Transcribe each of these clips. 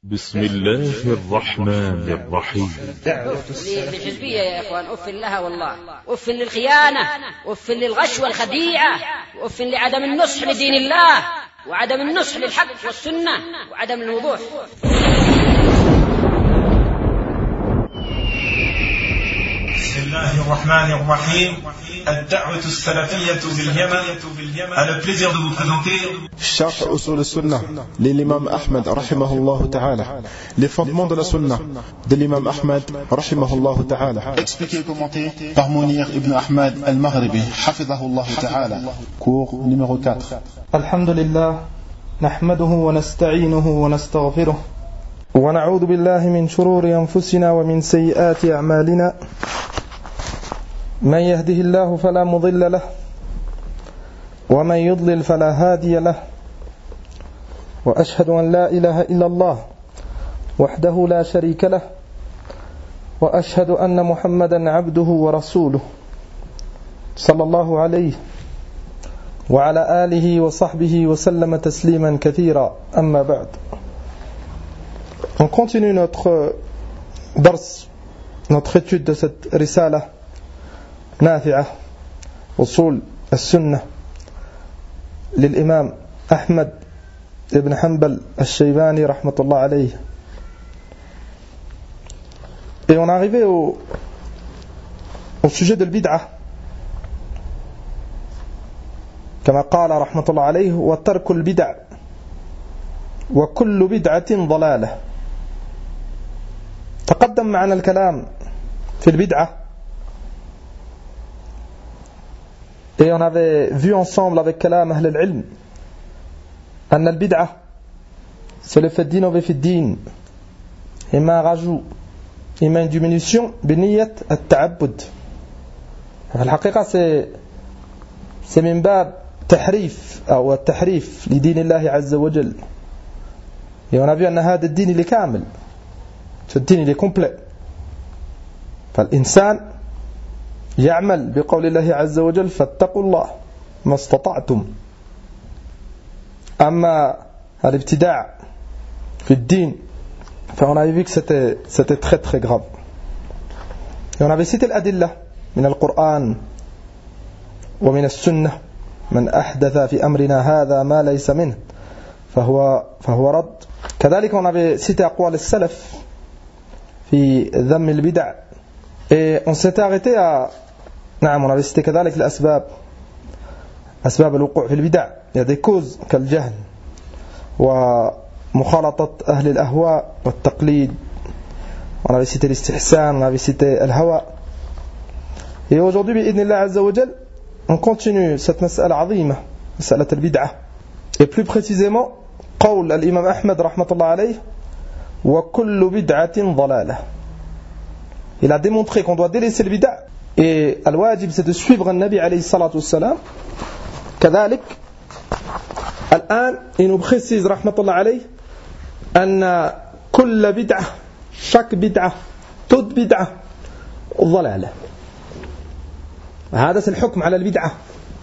بسم الله الرحمن الرحيم. الحزبية يا إخوان أف لها والله، أف للخيانة، أف للغش والخديعة، وأف لعدم النصح لدين الله، وعدم النصح للحق والسنة، وعدم الوضوح. بسم الله الرحمن الرحيم. الدعوة السلفية باليمن. A le plaisir de vous présenter Sharh Usul al-Sunnah de l'imam Ahmed rahimahullah ta'ala. Les fondements de la Sunnah de l'imam Ahmed rahimahullah ta'ala. Expliqué et commenté par Mounir ibn Ahmed al-Maghribi hafidhahullah ta'ala. Cours numéro 4. Alhamdulillah, nahmaduhu wa nasta'inuhu wa nastaghfiruh. Wa na'udhu billahi min shururi anfusina wa min sayyiati a'malina. من يهده الله فلا مضل له ومن يضلل فلا هادي له وأشهد أن لا إله إلا الله وحده لا شريك له وأشهد أن محمدا عبده ورسوله صلى الله عليه وعلى آله وصحبه وسلم تسليما كثيرا. أما بعد. On continue notre dars, notre étude de cette risala نافعة أصول السنة للإمام أحمد بن حنبل الشيباني رحمة الله عليه. Et on est arrivé au sujet de l'bid'ah. كما قال رحمة الله عليه: وترك البدع وكل بدعة ضلالة. تقدم معنا الكلام في البدعة. Et on avait vu ensemble avec Kalam Ahl al-Ilm أن البدعة c'est le fait d'innover في الدين, إما un rajout إما une diminution بنية التعبد. في الحقيقة c'est من باب تحريف أو التحريف لدين الله عز وجل. Et on a vu أن هذا الدين il est كامل, ce الدين il est complet. فالإنسان يعمل بقول الله عز وجل: فاتقوا الله ما استطعتم. أما الابتداع في الدين فon avait vu que c'était très très grave. Et on avait cité الأدلة من القرآن ومن السنة: من أحدث في أمرنا هذا ما ليس منه فهو رد. كذلك on avait cité أقوال السلف في ذم البدع. Et on s'était arrêté à نعم on avait cité كذلك الأسباب, أسباب الوقوع في البدع. Il y a des causes كالجهل ومخالطة أهل الأهواء والتقليد. On avait cité الاستحسان, on avait cité الهوى. Et aujourd'hui بإذن الله عز وجل on continue cette مسألة عظيمة, مسألة البدعة. Et plus précisément قول الإمام أحمد رحمة الله عليه: وكل بدعة ضلالة. Il a démontré qu'on doit délaisser le bid'a. Et al-wajib c'est de suivre un Nabi alayhi salatu wassalam. كذلك الآن il nous précise رحمة الله عليه أن كل بدعة, chaque بدعة, toute بدعة ضلالة. هذا c'est الحكم على البدعة.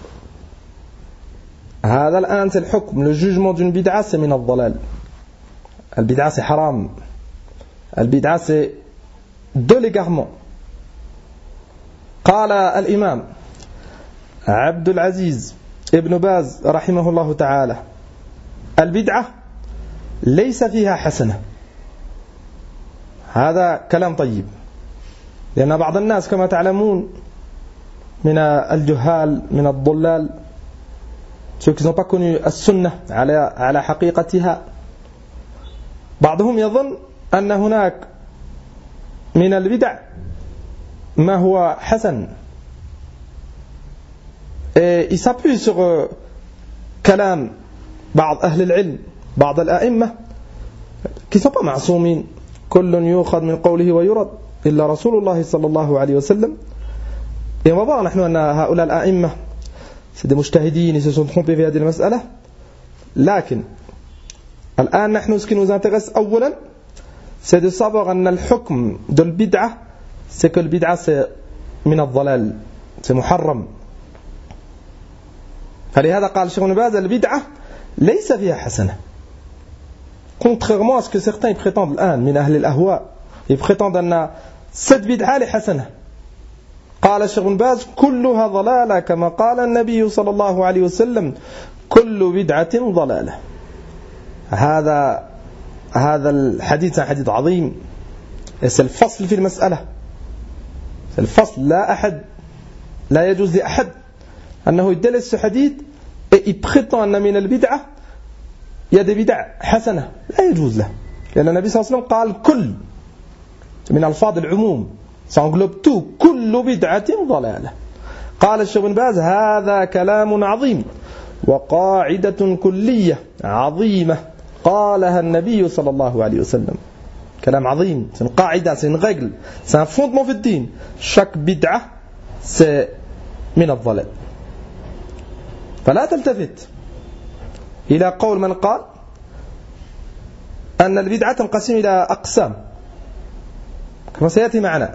هذا الآن c'est الحكم, le jugement d'une bid'a c'est من الضلال. البدعة c'est haram. البدعة c'est de l'égarement. قال الإمام عبد العزيز ابن باز رحمه الله تعالى: البدعة ليس فيها حسنة. هذا كلام طيب, لأن بعض الناس كما تعلمون من الجهال من الضلال, ceux qui n'ont pas connu السنة على حقيقتها, بعضهم يظن أن هناك من البدع ما هو حسن. Et il s'appuie sur كلام بعض أهل العلم, بعض الأئمة qui ne sont pas معصومين. كل يؤخذ من قوله ويرد إلا رسول الله صلى الله عليه وسلم. Et on va voir نحن أن هؤلاء الأئمة c'est des مجتهدين, ils se sont trompés في هذه المسألة. لكن الآن نحن ce qui nous intéresse أولا c'est de savoir أن الحكم de البدعة c'est que le bid'a c'est من الضلال, c'est محرم. فلهذا قال شيخ ابن باز: البدعة ليس فيها حسنة. contrairement à ce que certains prétendent الآن من أهل الأهواء, ils prétendent أن cette bid'a est حسنة. قال الشيخ بن باز كلها ضلالة كما قال النبي صلى الله عليه وسلم كل بدعة ضلالة. هذا الحديث حديث عظيم, c'est le فصل في المسألة, c'est le فصل. لا يجوز لأحد أنه يدلس ce hadith et il prétend أن من البدعة il y a des bid'a حسنة, لا يجوز له, لأن النبي صلى الله عليه وسلم قال كل من ألفاظ العموم, ça englobe tout, كل بدعة ضلالة. قال الشيخ بن باز هذا كلام عظيم وقاعدة كلية عظيمة قالها النبي صلى الله عليه وسلم. كلام عظيم, c'est une قاعدة, c'est une règle, c'est un fondement في الدين. chaque bid'a c'est من الضلال. فلا تلتفت إلى قول من قال أن البدعة تنقسم إلى أقسام, كما سيأتي معنا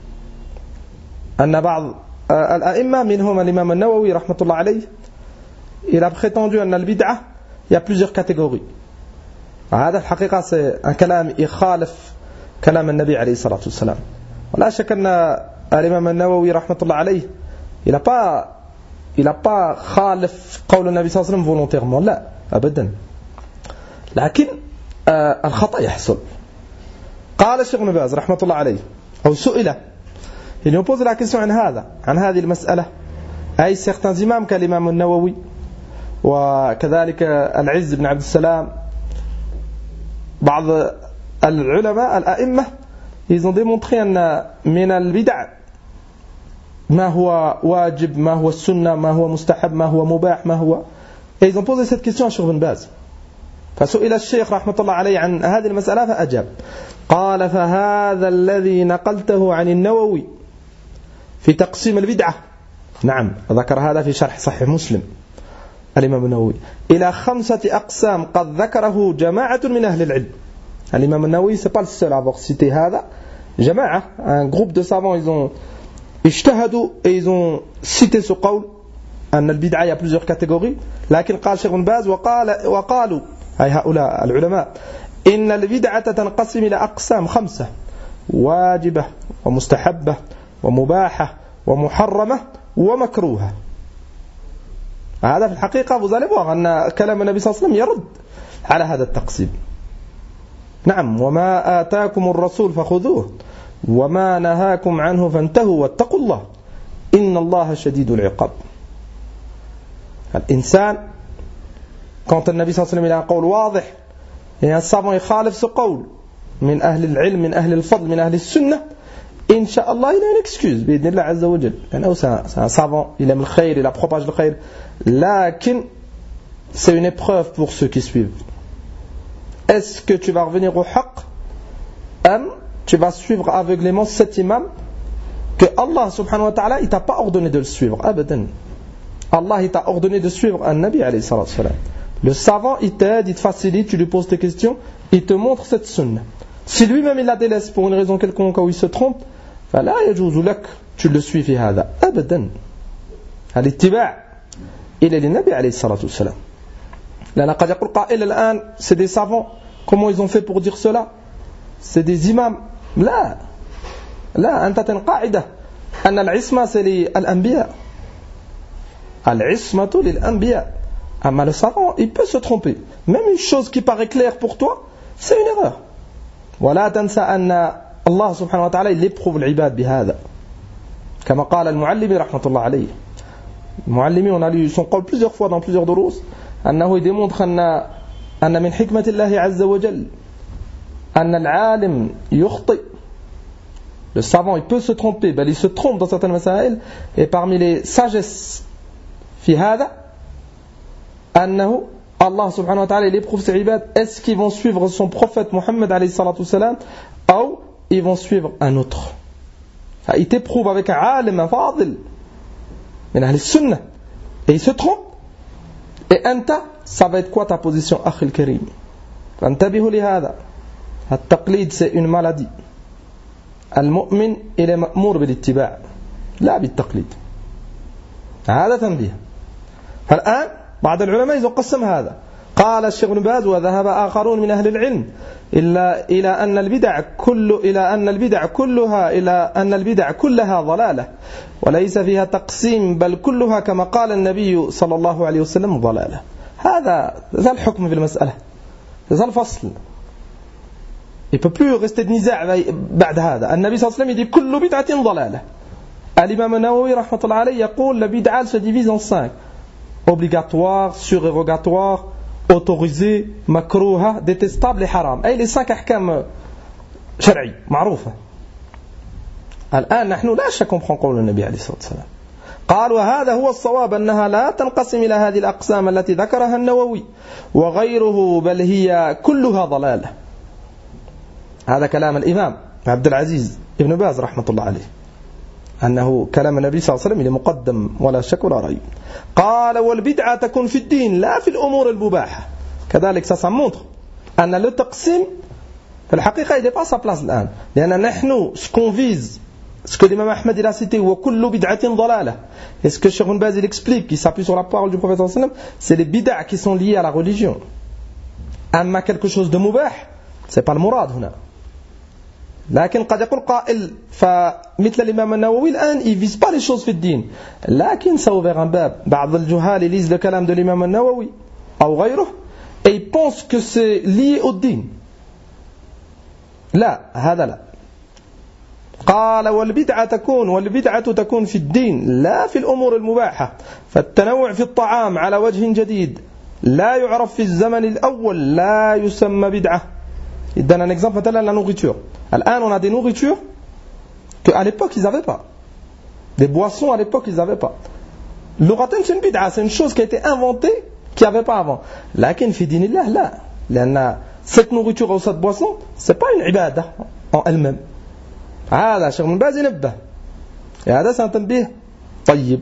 أن بعض الأئمة منهم الإمام النووي رحمة الله عليه, il a prétendu أن البدعة il y a plusieurs catégories. هذا الحقيقة c'est un كلام يخالف كلام النبي عليه الصلاة والسلام. ولا شك أن الإمام النووي رحمة الله عليه il n'a pas خالف قول النبي صلى الله عليه وسلم volontairement, لا أبدا, لكن الخطأ يحصل. قال الشيخ بن باز رحمة الله عليه, أو سئل, il nous pose la question عن هذه المسألة, أي certains imams كالإمام النووي وكذلك العز بن عبد السلام, بعض العلماء الأئمة, ils ont démontré أن من البدع ما هو واجب, ما هو السنة, ما هو مستحب, ما هو مباح, ما هو, et ils ont posé cette question à Cheikh Ibn Baz. فسئل الشيخ رحمة الله عليه عن هذه المسألة فأجاب, قال فهذا الذي نقلته عن النووي في تقسيم البدعة, نعم ذكر هذا في شرح صحيح مسلم الإمام النووي, إلى 5 أقسام قد ذكره جماعة من أهل العلم. الإمام النووي c'est pas le seul à avoir cité هذا, جماعة, un groupe de savants, ils ont اجتهدوا et ils ont cité ce قول أن البدعة il y a plusieurs catégories. لكن قال شيخ بن باز وقالوا أي هؤلاء العلماء إن البدعة تنقسم إلى أقسام 5, واجبة ومستحبة ومباحة ومحرمة ومكروهة. هذا في الحقيقة vous allez voir أن كلام النبي صلى الله عليه وسلم يرد على هذا التقسيم. نعم, وما آتاكم الرسول فخذوه وما نهاكم عنه فانتهوا واتقوا الله إن الله شديد العقاب. الإنسان quand النبي صلى الله عليه وسلم a un قول واضح et un savant يخالف ce قول من أهل العلم, من أهل الفضل, من أهل السنة, إن شاء الله il a une excuse بإذن الله عز وجل, لأنه c'est un savant, il aime le khayr, il propage le khayr, لكن c'est une épreuve pour ceux qui suivent. Est-ce que tu vas revenir au haqq, ou tu vas suivre aveuglément cet imam que Allah subhanahu wa ta'ala il t'a pas ordonné de le suivre, abadan. Allah il t'a ordonné de suivre un nabi alayhi salatu salam. Le savant il t'aide, il te facilite, tu lui poses tes questions, il te montre cette sunna. Si lui-même il la délaisse pour une raison quelconque ou il se trompe, فلا يجوز لك tu le suis في هذا أبدا. الاتباع إلى النبي عليه الصلاة والسلام. لأن قد يقول قائل الآن c'est des savants, comment ils ont fait pour dire cela, c'est des imams. لا أنت تنقاعدة أن العصمة c'est للأنبياء, العصمة للأنبياء. أما le savant il peut se tromper, même une chose qui paraît claire pour toi c'est une erreur. ولا تنسى أن الله سبحانه وتعالى il éprouve العباد بهذا كما قال المعلمي رحمة الله عليه. المعلمي on a lu son قول plusieurs fois dans plusieurs دروس أنه démontre أن من حكمة الله عز وجل أن العالم يخطئ. Le savant il peut se tromper, il se trompe dans certaines مسائل, et parmi les sagesses في هذا أنه Allah subhanahu wa ta'ala il éprouve ses ibad, est-ce qu'ils vont suivre son prophète Mohammed alayhi salatu salam ou ils vont suivre un autre. Il t'éprouve avec un alim, un fadil min ahli sunnah, et il se trompe, et anta ça va être quoi ta position akhi al-karim. فانتبهوا لهذا. التقليد c'est une maladie. المؤمن il est مأمور بالاتباع لا بالتقليد. هذا تنبيه. فالآن بعض العلماء ils ont قسم هذا, قال الشيخ ابن باز وذهب آخرون من أهل العلم إلى أن البدع كلها ضلالة وليس فيها تقسيم بل كلها كما قال النبي صلى الله عليه وسلم ضلالة. هذا الحكم في المسألة، هذا الفصل. Il ne peut plus rester de نزاع بعد هذا. النبي صلى الله عليه وسلم يقول كل بدعة ضلالة. الإمام النووي رحمة الله عليه يقول la bid'a se divise en 5: obligatoire, surérogatoire, autorisé, makrouha, détestable et haram. أي les 5 أحكام شرعية معروفة. الآن نحن لا شك نفهم قول النبي عليه الصلاة والسلام. قال وهذا هو الصواب أنها لا تنقسم إلى هذه الأقسام التي ذكرها النووي وغيره بل هي كلها ضلالة. هذا كلام الإمام عبد العزيز ابن باز رحمة الله عليه، أنه كلام النبي صلى الله عليه وسلم مقدم ولا شك ولا ريب. قال والبدعة تكون في الدين لا في الأمور المباحة. كذلك سأمونتر أن التقسيم في الحقيقة il n'est pas sa place الآن، لأن نحن ce qu'on vise, ce que l'imam Ahmed il a cité وكل بدعة ضلالة, et ce que Cheikh Ibn Baz il explique, qui s'appuie sur la parole du prophète sallallahu alayhi wa sallam, c'est les bid'ah qui sont liés à la religion. أما quelque chose de mubah, c'est pas le murad هنا. لكن قد يقول قائل فمثل الإمام النووي الآن il vise pas les choses في الدين، لكن ça ouvert un bab. بعض الجهال ils lisent le كلام de l'imam النووي أو غيره et ils pensent que c'est lié au din. لا هذا لا. قال والبدعة تكون في الدين لا في الأمور المباحة، فالتنوع في الطعام على وجه جديد لا يعرف في الزمن الأول لا يسمى بدعة. Il donne un exemple مثلا la nourriture. الآن on a des nourritures qu'à l'époque ils n'avaient pas. Des boissons à l'époque ils n'avaient pas. لغة c'est une bid'a, c'est une chose qui a été inventée qu'il n'y avait pas avant. لكن في دين الله لا، لأن cette nourriture ou cette boisson c'est pas une ibada en elle-même. هذا شيخ ابن باز ينبه، هذا سنتنبيه. طيب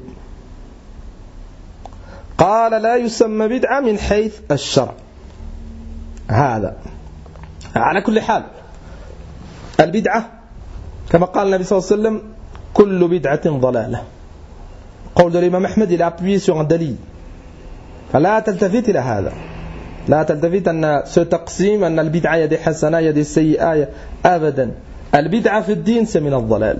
قال لا يسمى بدعة من حيث الشرع. هذا على كل حال البدعة كما قال النبي صلى الله عليه وسلم كل بدعة ضلالة. قول de l'imam Ahmed il a appuyé sur un dalil، فلا تلتفت إلى هذا، لا تلتفت أن ce تقسيم أن البدعة يدي حسنة يدي سيئة أبدا. البدعة في الدين من الضلال.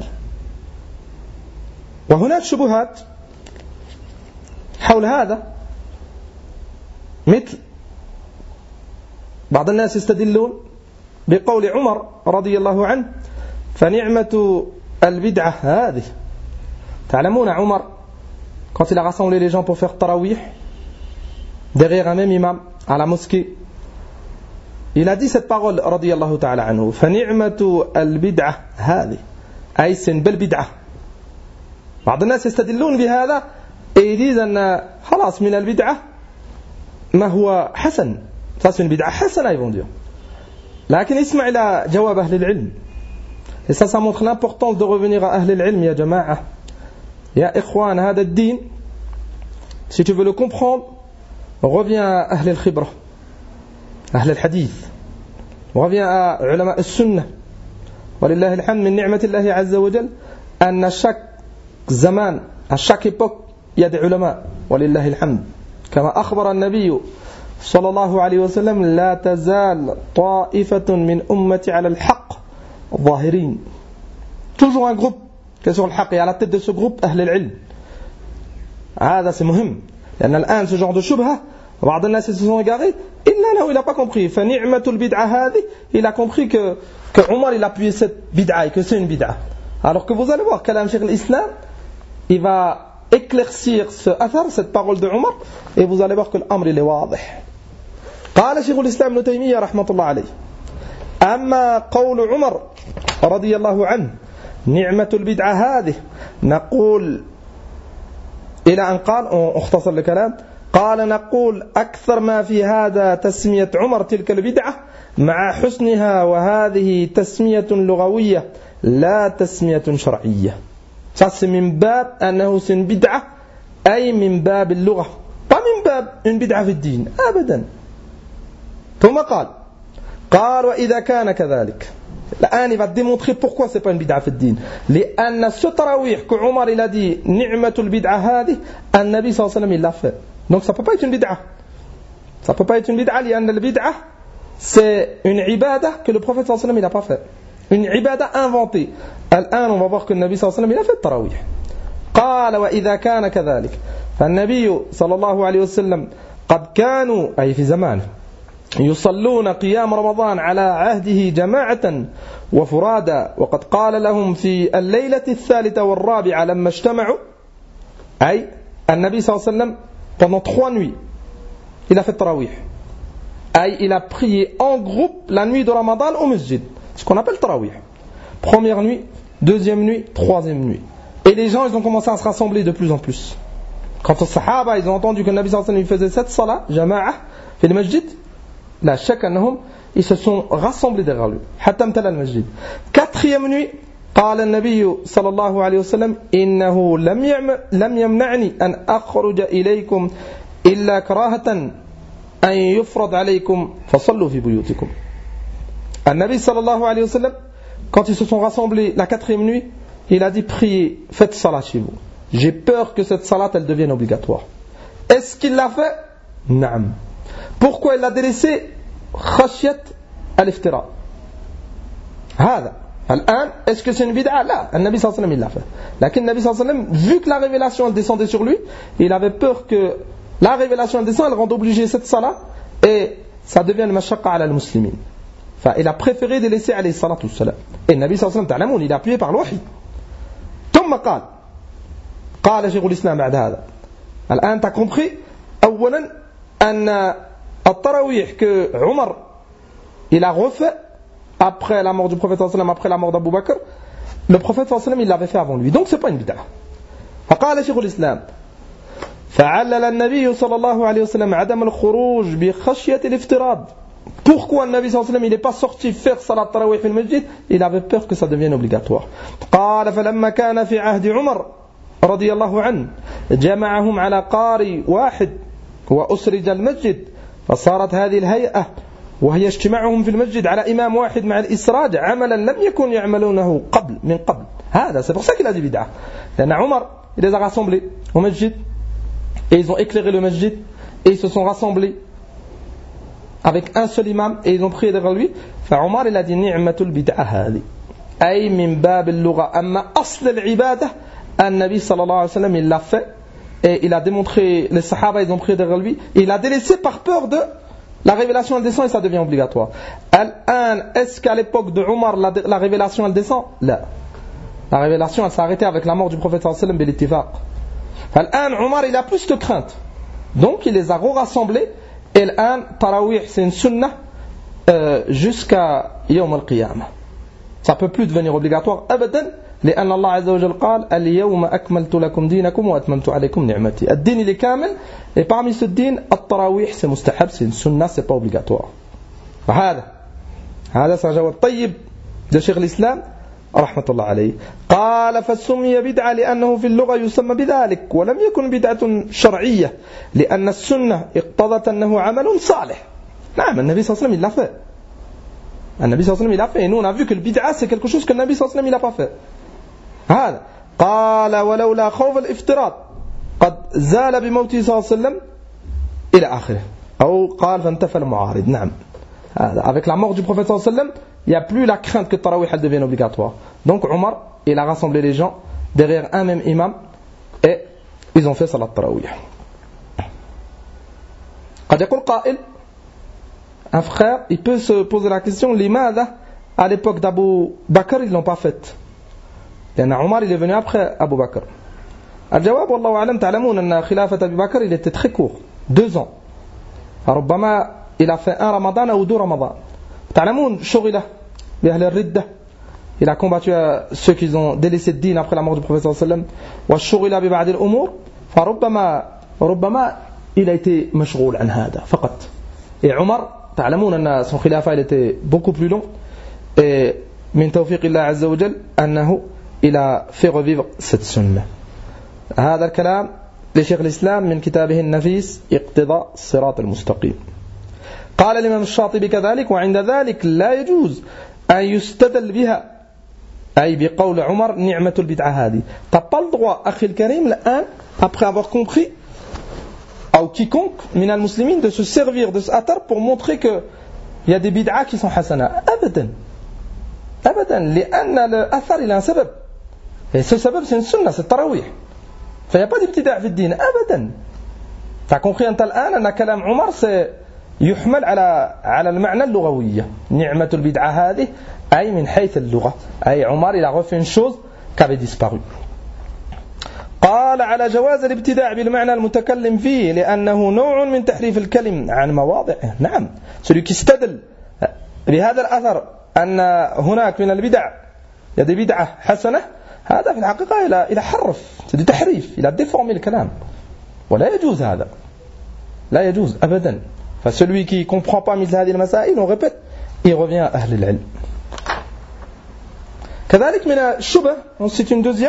وهناك شبهات حول هذا، مثل بعض الناس يستدلون بقول عمر رضي الله عنه فنعمة البدعة هذه. تعلمون عمر quand il a rassemblé les gens pour faire tarawih derrière un même imam à la mosquée, il a dit cette parole رضي الله تعالى عنه فنعمة البدعة هذه أي c'est une belle بدعة. بعض الناس يستدلون بهذا et ils disent أن خلاص من البدعة ما هو حسن، ça c'est une بدعة حسنة ils vont dire. لكن اسمع إلى جواب أهل العلم. Et ça montre l'importance de revenir à أهل العلم يا جماعة يا إخوان. هذا الدين si tu veux le comprendre reviens à أهل الخبرة أهل الحديث، reviens à علماء السنة. ولله الحمد من نعمة الله عز وجل أن chaque زمان à chaque époque il y a des علماء ولله الحمد. كما أخبر النبي صلى الله عليه وسلم لا تزال طائفة من أمتي على الحق ظاهرين. Toujours un groupe qui est sur le haq et à la tête de ce groupe أهل العلم. هذا c'est مهم لأن الآن ce genre de شبهة بعض الناس se sont égarés إلا أنه il n'a pas compris. فنعمة البدعة هذه il a compris que Omar il a appuyé cette bid'a et que c'est une bid'a. Alors que vous allez voir كلام شيخ الإسلام il va éclaircir ce athar, cette parole de Omar, et vous allez voir que l'amr il est واضح. قال شيخ الإسلام ابن تيمية رحمة الله عليه أما قول عمر رضي الله عنه نعمة البدعة هذه نقول إلى أن قال اختصر الكلام قال نقول أكثر ما في هذا تسمية عمر تلك البدعة مع حسنها وهذه تسمية لغوية لا تسمية شرعية. Ça c'est من باب أنه c'est une بدعة أي من باب اللغة pas من باب une بدعة في الدين أبدا. ثم قال وإذا كان كذلك الآن il va démontrer pourquoi c'est pas une bid'a في الدين. لأن ce tarawih que Omar il a dit نعمة البدعة هذه النبي صلى الله عليه وسلم il l'a fait, donc ça peut pas être une bid'a. Ça ne peut pas être une bid'a, lian al-bid'a, c'est une ibada que le prophète sallallahu alayhi wa sallam il n'a pas fait. Une ibada inventée. Al-an, on va voir que le Nabi sallallahu alayhi wa sallam il a fait tarawih. قال وإذا كان كذلك فالنبي صلى الله عليه وسلم قد كانوا أي في زمانه يصلون قيام رمضان على عهده جماعة وفرادا وقد قال لهم في الليلة الثالثة والرابعة لما اجتمعوا أي النبي صلى الله عليه وسلم pendant 3 nuits il a fait tarawih أي il a prié en groupe la nuit de Ramadan au masjid, ce qu'on appelle tarawih. Première nuit, deuxième nuit, troisième nuit. Et les gens, ils ont commencé à se rassembler de plus en plus. Quand les Sahaba, ils ont entendu que le Nabi sallallahu alayhi wa sallam faisait cette salat, jama'a, fait le masjid, là, chacun, ils se sont rassemblés derrière lui. Hatta amtala al-masjid. Quatrième nuit, قال النبي صلى الله عليه وسلم إنه لم يمنعني أن أخرج إليكم إلا كراهة أن يفرض عليكم فصلوا في بيوتكم. النبي صلى الله عليه وسلم, quand ils se sont rassemblés la quatrième nuit, il a dit priez, faites salat chez vous. J'ai peur que cette salat elle devienne obligatoire. Est-ce qu'il l'a fait? Naam. Pourquoi il l'a délaissé? Khashyat al-iftira. Hada. Al-an, est-ce que c'est une bid'a? Là, le Nabi sallallahu alayhi wa sallam il l'a fait. Lakin le Nabi sallallahu alayhi wa sallam, vu que la révélation elle descendait sur lui, il avait peur que la révélation elle descend, elle rende obligée cette salat et ça devient une mashaqqa ala al-muslimin. Enfin, il a préféré délaisser alayhi salatu wassalam. Et le Nabi sallallahu alayhi wa sallam, il a appuyé par le wahi. ثم قال شيخ الإسلام بعد هذا الآن t'as compris أولا أن التراويح que Omar il a refait après la mort du prophète sallallahu alayhi wa sallam, après la mort d'Abu Bakr, le prophète sallallahu alayhi wa sallam il l'avait fait avant lui, donc c'est pas une bid'a. فقال شيخ الإسلام فعلل النبي صلى الله عليه وسلم عدم الخروج بخشية الافتراض. Pourquoi le Nabi sallallahu alayhi wa sallam il n'est pas sorti faire salat tarawih في المسجد? Il avait peur que ça devienne obligatoire. قال فلما كان في عهد عمر رضي الله عنه جمعهم على قاري واحد وأسرج المسجد فصارت هذه الهيئة وهي اجتماعهم في المسجد على إمام واحد مع الإسراج عملا لم يكن يعملونه من قبل. هذا c'est pour ça qu'il a dit bid'a. لأن عمر il les a rassemblés au masjid et ils ont éclairé le masjid et ils se sont rassemblés avec un seul imam et ils ont prié derrière lui. فعمر il a dit ni'matul bid'a hadi ay min bab al-lugha amma asl al-ibadah an-nabi sallallahu alayhi wa sallam il l'a fait et il a démontré, les sahaba ils ont prié derrière lui et il a délaissé par peur de la révélation elle descend et ça devient obligatoire. Al-an, est-ce qu'à l'époque de Omar la révélation elle descend? Là, la révélation elle s'est arrêtée avec la mort du prophète sallallahu alayhi wa sallam bil-ittifaq. Al-an, Omar il a plus de crainte donc il les a rassemblés. Et l'an, tarawih, c'est une sunnah jusqu'à Yawm al-Qiyamah. Ça ne peut plus devenir obligatoire. Abadan, لأن الله عز وجل قال اليوم أكملت لكم دينكم وأتممت عليكم نعمتي. الدين il est kamel. Et parmi ce din, التراويح c'est mustahab, c'est une sunnah, c'est pas obligatoire. هذا c'est un jawab طيب de Cheikh l'Islam رحمة الله عليه. قال فسمي بدعة لأنه في اللغة يسمى بذلك ولم يكن بدعة شرعية لأن السنة اقتضت أنه عمل صالح. نعم النبي صلى الله عليه وسلم il l'a fait. النبي صلى الله عليه وسلم il l'a fait et nous on a vu que le bid'a c'est quelque chose que le Nabi صلى الله عليه وسلم il n'a pas fait. هذا قال ولولا خوف الافتراض قد زال بموته صلى الله عليه وسلم إلى آخره أو قال فانتفى المعارض. نعم هذا avec la mort du prophète صلى الله عليه وسلم il n'y a plus la crainte que le tarawih elle devienne obligatoire. Donc Omar il a rassemblé les gens derrière un même imam et ils ont fait salat tarawih. قد يقول قائل, un frère il peut se poser la question لماذا à l'époque d'Abu Bakr ils l'ont pas fait? لأن عمر il est venu après Abu Bakr. الجواب والله أعلم تعلمون أن خلافة أبي بكر il était très court, 2 ans. ربما il a fait un Ramadan ou 2 Ramadan. تعلمون شغله بأهل الردة, il a combattu ceux qui ont délaissé le din après la mort du prophète صلى الله عليه وسلم. وشغل ببعض الأمور فربما il a été مشغول عن هذا فقط. Et عمر تعلمون أن son خلافة il était beaucoup plus long et من توفيق الله عز وجل أنه il a fait revivre cette sunna. هذا الكلام لشيخ الإسلام من كتابه النفيس اقتضاء الصراط المستقيم. قال الإمام الشاطبي كذلك وعند ذلك لا يجوز أن يستدل بها أي بقول عمر نعمة البدعة هذه. t'as pas le droit أخي الكريم الآن après avoir compris ou quiconque min al-muslimin de se servir de ce athar pour montrer qu'il y a des bid'a qui sont hasana. Abadan. Abadan. لأن l'athar il a un sabab. Et ce sabab c'est une sunna, c'est tarawih. Il n'y a pas d'ibtida' في الدين. Abadan. T'as compris أنت الآن أن كلام عمر c'est يحمل على المعنى اللغوية. نعمة البدعة هذه أي من حيث اللغة. أي عمر il a refait une chose qui avait disparu. قال على جواز الابتداع بالمعنى المتكلم فيه لأنه نوع من تحريف الكلم عن مواضعه. نعم. Celui qui استدل بهذا الأثر أن هناك من البدع il y a des بدعة حسنة هذا في الحقيقة إلى حرف. C'est du تحريف. Il a déformé le كلام. ولا يجوز هذا. لا يجوز أبدا. فcelui qui ne comprend pas مثل هذه المسائل on répète il revient à أهل العلم. كذلك من الشبه c'est une deuxième.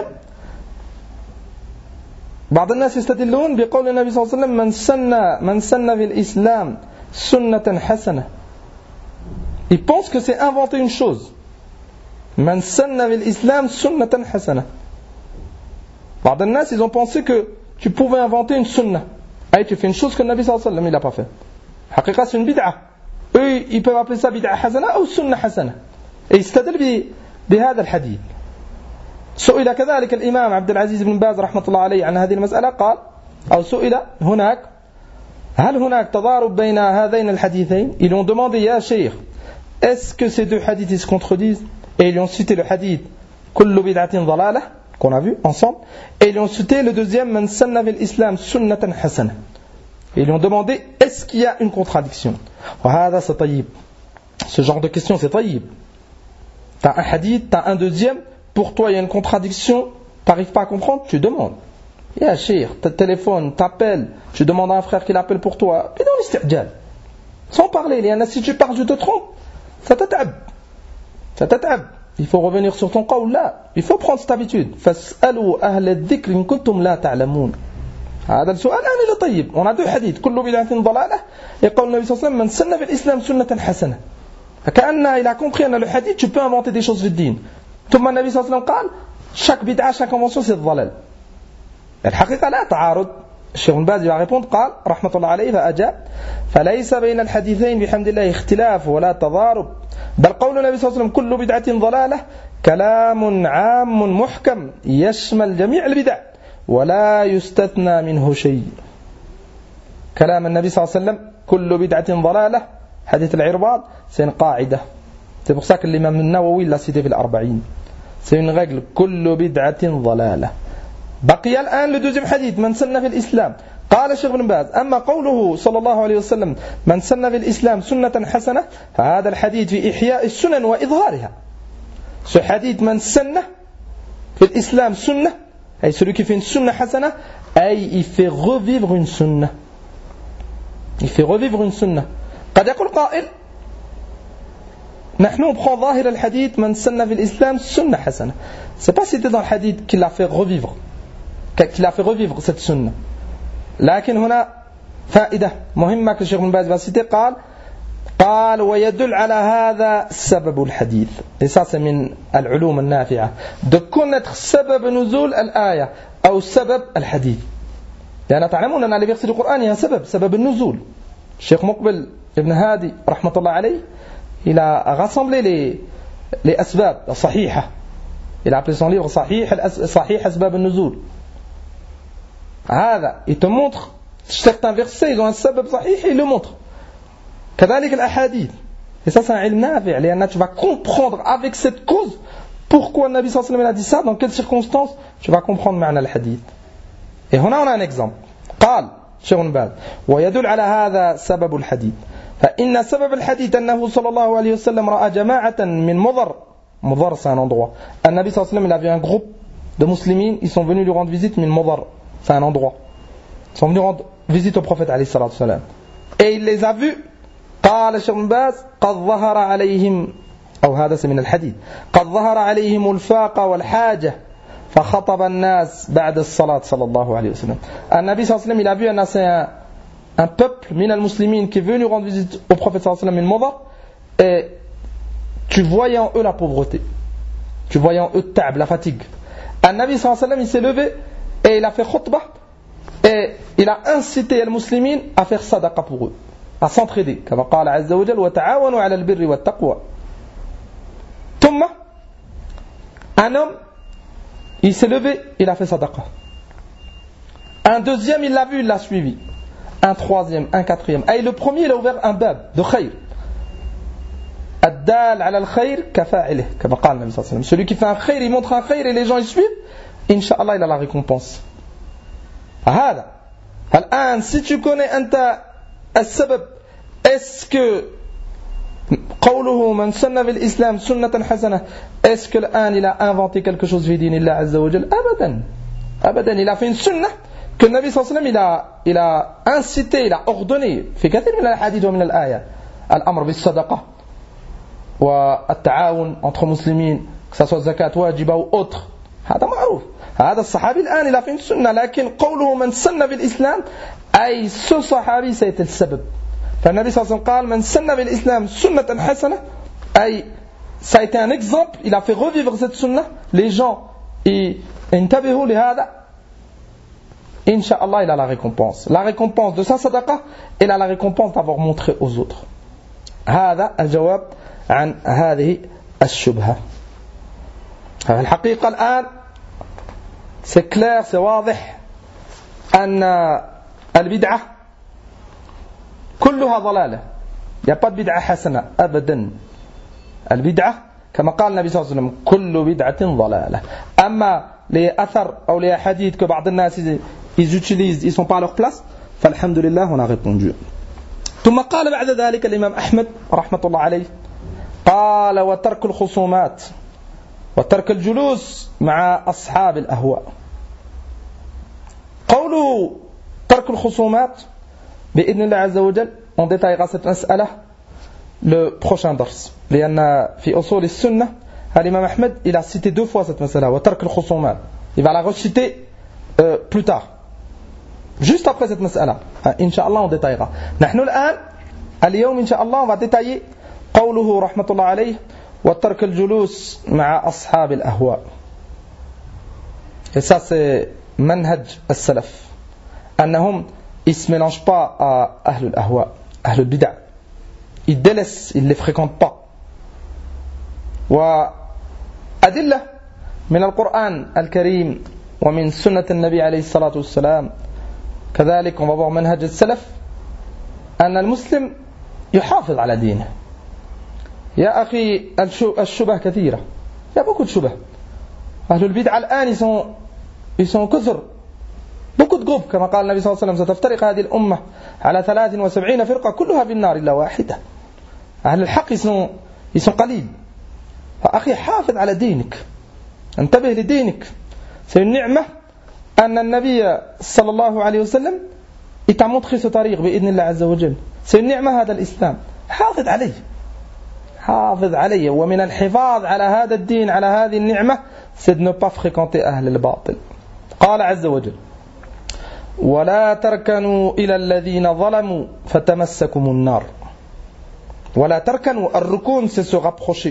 بعض الناس يستدلون بقول النبي صلى الله عليه وسلم من سن في الإسلام سنة حسنة. Ils pensent que c'est inventer une chose. من سن في الإسلام سنة حسنة. بعض الناس ils ont pensé que tu pouvais inventer une sunna. Et tu fais une chose que le Nabi sallallahu alayhi wa sallam il n'a pas fait. حقيقة c'est une bid'a. Eux ils peuvent appeler ça bid'a hasana ou sunna hasana. Et ils استدلوا بهذا الحديث. سئل كذلك الإمام عبد العزيز بن باز رحمة الله عليه عن هذه المسألة قال أو سئل هناك هل هناك تضارب بين هذين الحديثين. Ils ont demandé يا شيخ est-ce que ces deux hadiths ils se contredisent. Et ils ont cité le hadith كل بدعة ضلالة qu'on a vu ensemble et ils ont cité le deuxième من سن في الإسلام سنة حسنة. Et ils ont demandé est-ce qu'il y a une contradiction. وهذا c'est طيب. Ce genre de question c'est طيب. T'as un hadith, t'as un deuxième. Pour toi, il y a une contradiction, tu n'arrives pas à comprendre, tu demandes. Ya cheikh, tu téléphones, tu appelles, tu demandes à un frère qui l'appelle pour toi. Bidon l'istijal. Sans parler, si tu parles, je te trompe. Ça t'at'ab. Il faut revenir sur ton qawl là. Il faut prendre cette habitude. Fas'alu ahla dhikr in kuntum la ta'lamoun. هذا السؤال أنا طيب. On a deux hadiths. كل بدعة ضلالة. يقول النبي صلى الله عليه وسلم من سن في الإسلام سنة حسنة. كأن il a compris أن le hadith, tu peux inventer des choses في الدين. ثم النبي صلى الله عليه وسلم قال chaque bid'a, chaque invention c'est الضلال. الحقيقة لا تعارض. الشيخ ابن باز va répondre قال رحمة الله عليه فأجاب فليس بين الحديثين بحمد الله اختلاف ولا تضارب بل قول النبي صلى الله عليه وسلم كل بدعة ضلالة كلام عام محكم يشمل جميع البدع ولا يستثنى منه شيء. كلام النبي صلى الله عليه وسلم كل بدعة ضلالة حديث العرباض c'est une قاعدة. C'est pour ça que l'imam النووي l'a cité في الأربعين. C'est une règle كل بدعة ضلالة. بقي الآن le deuxième hadith من سن في الإسلام. قال الشيخ ابن باز أما قوله صلى الله عليه وسلم من سن في الإسلام سنة حسنة فهذا الحديث في إحياء السنن وإظهارها. Ce hadith من سن في الإسلام سنة أي celui qui fait une sunna hasana أي il fait revivre une sunna. Il fait revivre une sunna. قد يقول قائل نحن on prend ظاهر الحديث من سن في الإسلام سنة حسنة. C'est pas cité dans le hadith qu'il a fait revivre cette sunna. لكن هنا فائدة مهمة que الشيخ ابن باز va citer قال ويدل على هذا سبب الحديث. Et ça c'est من العلوم النافعة de connaître سبب نزول الآية أو سبب الحديث. لأن تعلمون أن les versets du Coran il y a un سبب النزول. الشيخ مقبل ابن هادي رحمة الله عليه il a rassemblé les asbab الصحيحة. Il a appelé son livre صحيح أسباب النزول. هذا il te montre certains versets ils ont un sabab صحيح et il le montre. كذلك الأحاديث. Et ça c'est un ilm nafi' لأن tu vas comprendre avec cette cause pourquoi le Nabi sallallahu alayhi wa sallam a dit ça, dans quelles circonstances tu vas comprendre معنى الحديث. Et هنا on a un exemple. قال شيخ ابن باز ويدل على هذا سبب الحديث فإن سبب الحديث أنه صلى الله عليه وسلم رأى جماعة من مضر c'est un endroit. Un Nabi sallallahu alayhi wa sallam il avait un groupe de musulmans, ils sont venus lui rendre visite min Mudar, c'est un endroit. Ils sont venus rendre visite au prophète alayhi salatu wasalam. Et il les a vus. قال الشيخ ابن باز قد ظهر عليهم أو هذا من الحديث قد ظهر عليهم الفاقة والحاجة فخطب الناس بعد الصلاة صلى الله عليه وسلم. النبي صلى الله عليه وسلم il a vu un peuple min al-muslimin qui est venu rendre visite au prophète sallallahu alayhi wa sallam min Mudar et tu voyais en eux la pauvreté, tu voyais en eux la fatigue. Un Nabi sallallahu alayhi wa sallam il s'est levé et il a fait khutbah et il a incité les musulmans à faire sadaqa pour eux, à s'entraider. Comme قال عز وجل وتعاونوا على البر والتقوى. ثم un homme, il s'est levé, il a fait sadaqa. Un deuxième, il l'a vu, il l'a suivi. Un troisième, un quatrième. Et le premier, il a ouvert un bab de khayr. الدال على الخير كفاعله كما قال النبي صلى الله عليه وسلم. Celui qui fait un khayr, il montre un khayr et les gens ils suivent, Inch'Allah, il a la récompense. هذا الآن si tu connais أنت السبب, est-ce que قوله من سن في الإسلام سنة حسنة, est-ce que الآن il a inventé quelque chose في دين الله عز وجل؟ أبدا أبدا. Il a fait une sunnah que le Nabi sallallahu alayhi wa sallam il a incité, il a ordonné في كثير من الحديث ومن الآيات الأمر بالصدقة والتعاون entre مسلمين, que ça soit zakat واجبة ou autre. هذا معروف. هذا الصحابي الآن il a fait une sunnah, لكن قوله من سن في الإسلام أي ce صحابي c'était le سبب. فالنبي صلى الله عليه وسلم قال من سن في الإسلام سنة حسنة, أي ça a été un exemple, il a fait revivre cette sunnah, les gens انتبهوا لهذا, Inch'Allah il a la récompense de sa sadaqa, il a la récompense d'avoir montré aux autres. هذا الجواب عن هذه الشبهة. الحقيقة الآن c'est clair, c'est واضح أن البدعة كلها ضلالة. Il n'y a pas de bid'a حسنة أبدا. البدعة كما قال النبي صلى الله عليه وسلم كل بدعة ضلالة. أما les athars ou les hadiths que بعض الناس ils utilisent, ils sont pas à leur place, فالحمدلله on a répondu. ثم قال بعد ذلك الإمام أحمد رحمة الله عليه قال وترك الخصومات وترك الجلوس مع أصحاب الأهواء. قوله ترك الخصومات بإذن الله عز وجل on détaillera cette مسألة le prochain dars, لأن في أصول السنة الإمام أحمد il a cité 2 fois cette مسألة وترك الخصومات, il va la reciter plus tard, juste après cette مسألة. Inch'Allah on détaillera. نحن الآن اليوم Inch'Allah on va détailler قوله رحمة الله عليه وترك الجلوس مع أصحاب الأهواء. Et ça c'est منهج السلف, أنهم ils se mélangent pas à أهل الأهواء, أهل البدع, ils délaissent, ils les fréquentent pas. وأدلة من القرآن الكريم ومن سنة النبي عليه الصلاة والسلام كذلك on va voir منهج السلف أن المسلم يحافظ على دينه. يا أخي الشبه كثيرة, il y a beaucoup de شبه. أهل البدع الآن ils sont كثر, beaucoup de groupes كما قال النبي صلى الله عليه وسلم ستفترق هذه الأمة على 73 فرقة كلها في النار إلا واحدة. أهل الحق ils sont قليل. فأخي حافظ على دينك, انتبه لدينك. c'est une نعمة أن النبي صلى الله عليه وسلم il t'a montré ce طريق بإذن الله عز وجل. c'est une نعمة هذا الإسلام, حافظ عليه, حافظ عليه. ومن الحفاظ على هذا الدين على هذه النعمة c'est de ne pas fréquenter أهل الباطل. قال عز وجل ولا تركنوا إلى الذين ظلموا فتمسكم النار. ولا تركنوا, الركون c'est se rapprocher,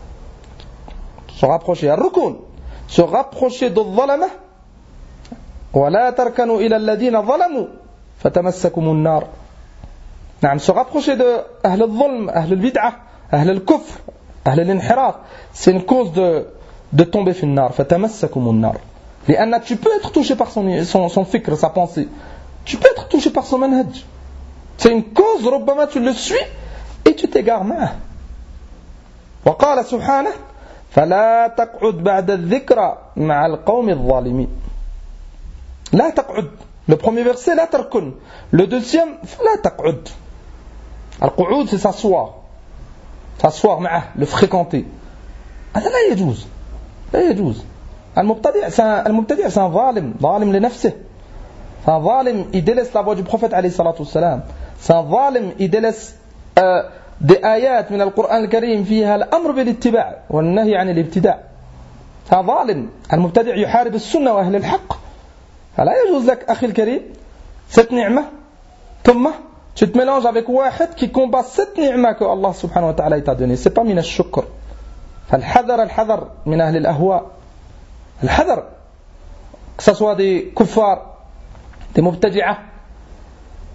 الركون se rapprocher de الظلمة. ولا تركنوا إلى الذين ظلموا فتمسكم النار. نعم, se rapprocher de أهل الظلم, أهل البدعة, أهل الكفر, أهل الانحراف, c'est une cause de tomber في النار. فتمسكم النار. لأن tu peux être touché par son fikr, sa pensée, tu peux être touché par son manhaj, c'est une cause, ربما tu le suis et tu t'égares معه. وقال سبحانه فلا تقعد بعد الذكرى مع القوم الظالمين. لا تقعد, le premier verset لا تركن, le deuxième لا تقعد. القعود c'est s'asseoir معه, le fréquenter. هذا لا يجوز, لا يجوز. المبتدع c'est un ظالم لنفسه, c'est un ظالم, il délaisse la voie du prophète عليه الصلاة والسلام, c'est un ظالم, il délaisse des آيات من القرآن الكريم فيها الأمر بالاتباع والنهي عن الابتداع. c'est un ظالم. المبتدع يحارب السنة وأهل الحق. فلا يجوز لك أخي الكريم cette نعمة ثم tu te mélanges avec واحد qui combat cette نعمة que Allah subhanahu wa ta'ala t'a donnée. c'est pas من الشكر. فالحذر من أهل الأهواء, الحذر, que ce soit des kuffars, des mubtadi'ah,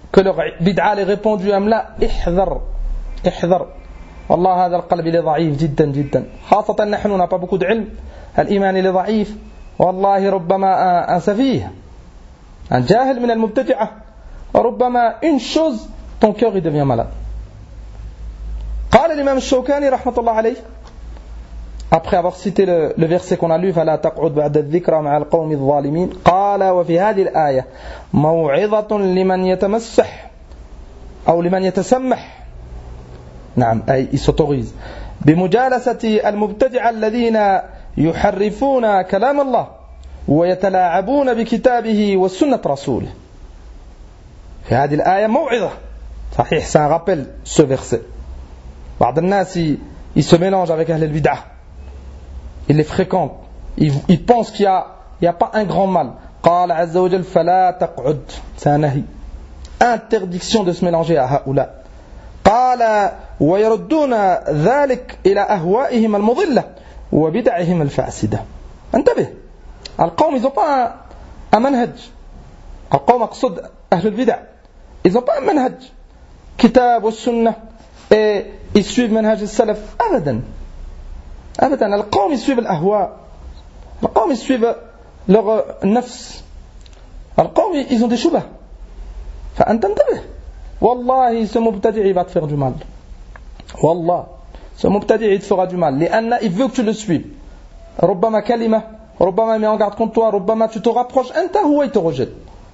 que leur bid'a est répandue am la, احذر والله هذا القلب اللي ضعيف جدا جدا خاصة نحن n'a pas beaucoup d'ilm الإيمان اللي ضعيف والله ربما un سفيه un جاهل من المبتدعة ربما une chose ton cœur il devient malade. قال الإمام الشوكاني رحمة الله عليه après avoir cité le verset qu'on a lu فلا تقعد بعد الذكرى مع القوم الظالمين قال وفي هذه الآية موعظة لمن يتمسح أو لمن يتسمح نعم أي il s'autorise بمجالسة المبتدع الذين يحرفون كلام الله ويتلاعبون بكتابه وسنة رسوله. في هذه الآية موعظة صحيح c'est un rappel ce verset. بعض الناس il se mélange avec أهل البدعة, il les fréquente, il pense qu'il y a pas un grand mal. قال عز وجل فلا تقعد, c'est un nahi, interdiction de se mélanger à هؤلاء. قال ويردون ذلك إلى أهوائهم المضلة وبدعهم الفاسدة. انتبه, القوم ils n'ont pas un manhaj, القوم أقصد أهل البدع, ils n'ont pas un manhaj كتاب والسنة et ils suivent manhaj السلف أبدا أبدا. القوم ils suivent الأهواء, القوم ils suivent leur nafs, القوم ils ont des shubha. فأنت انتبه, والله ce mubtadi' il va te faire du mal, والله ce mubtadi' il te fera du mal لأن il veut que tu le suives. ربما كلمة, ربما met en garde contre toi, ربما tu te rapproches, أنت هو il te rejette.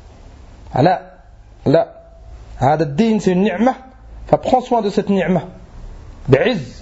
لا هذا الدين c'est une ni'mah, فprends soin de cette ni'mah بعز,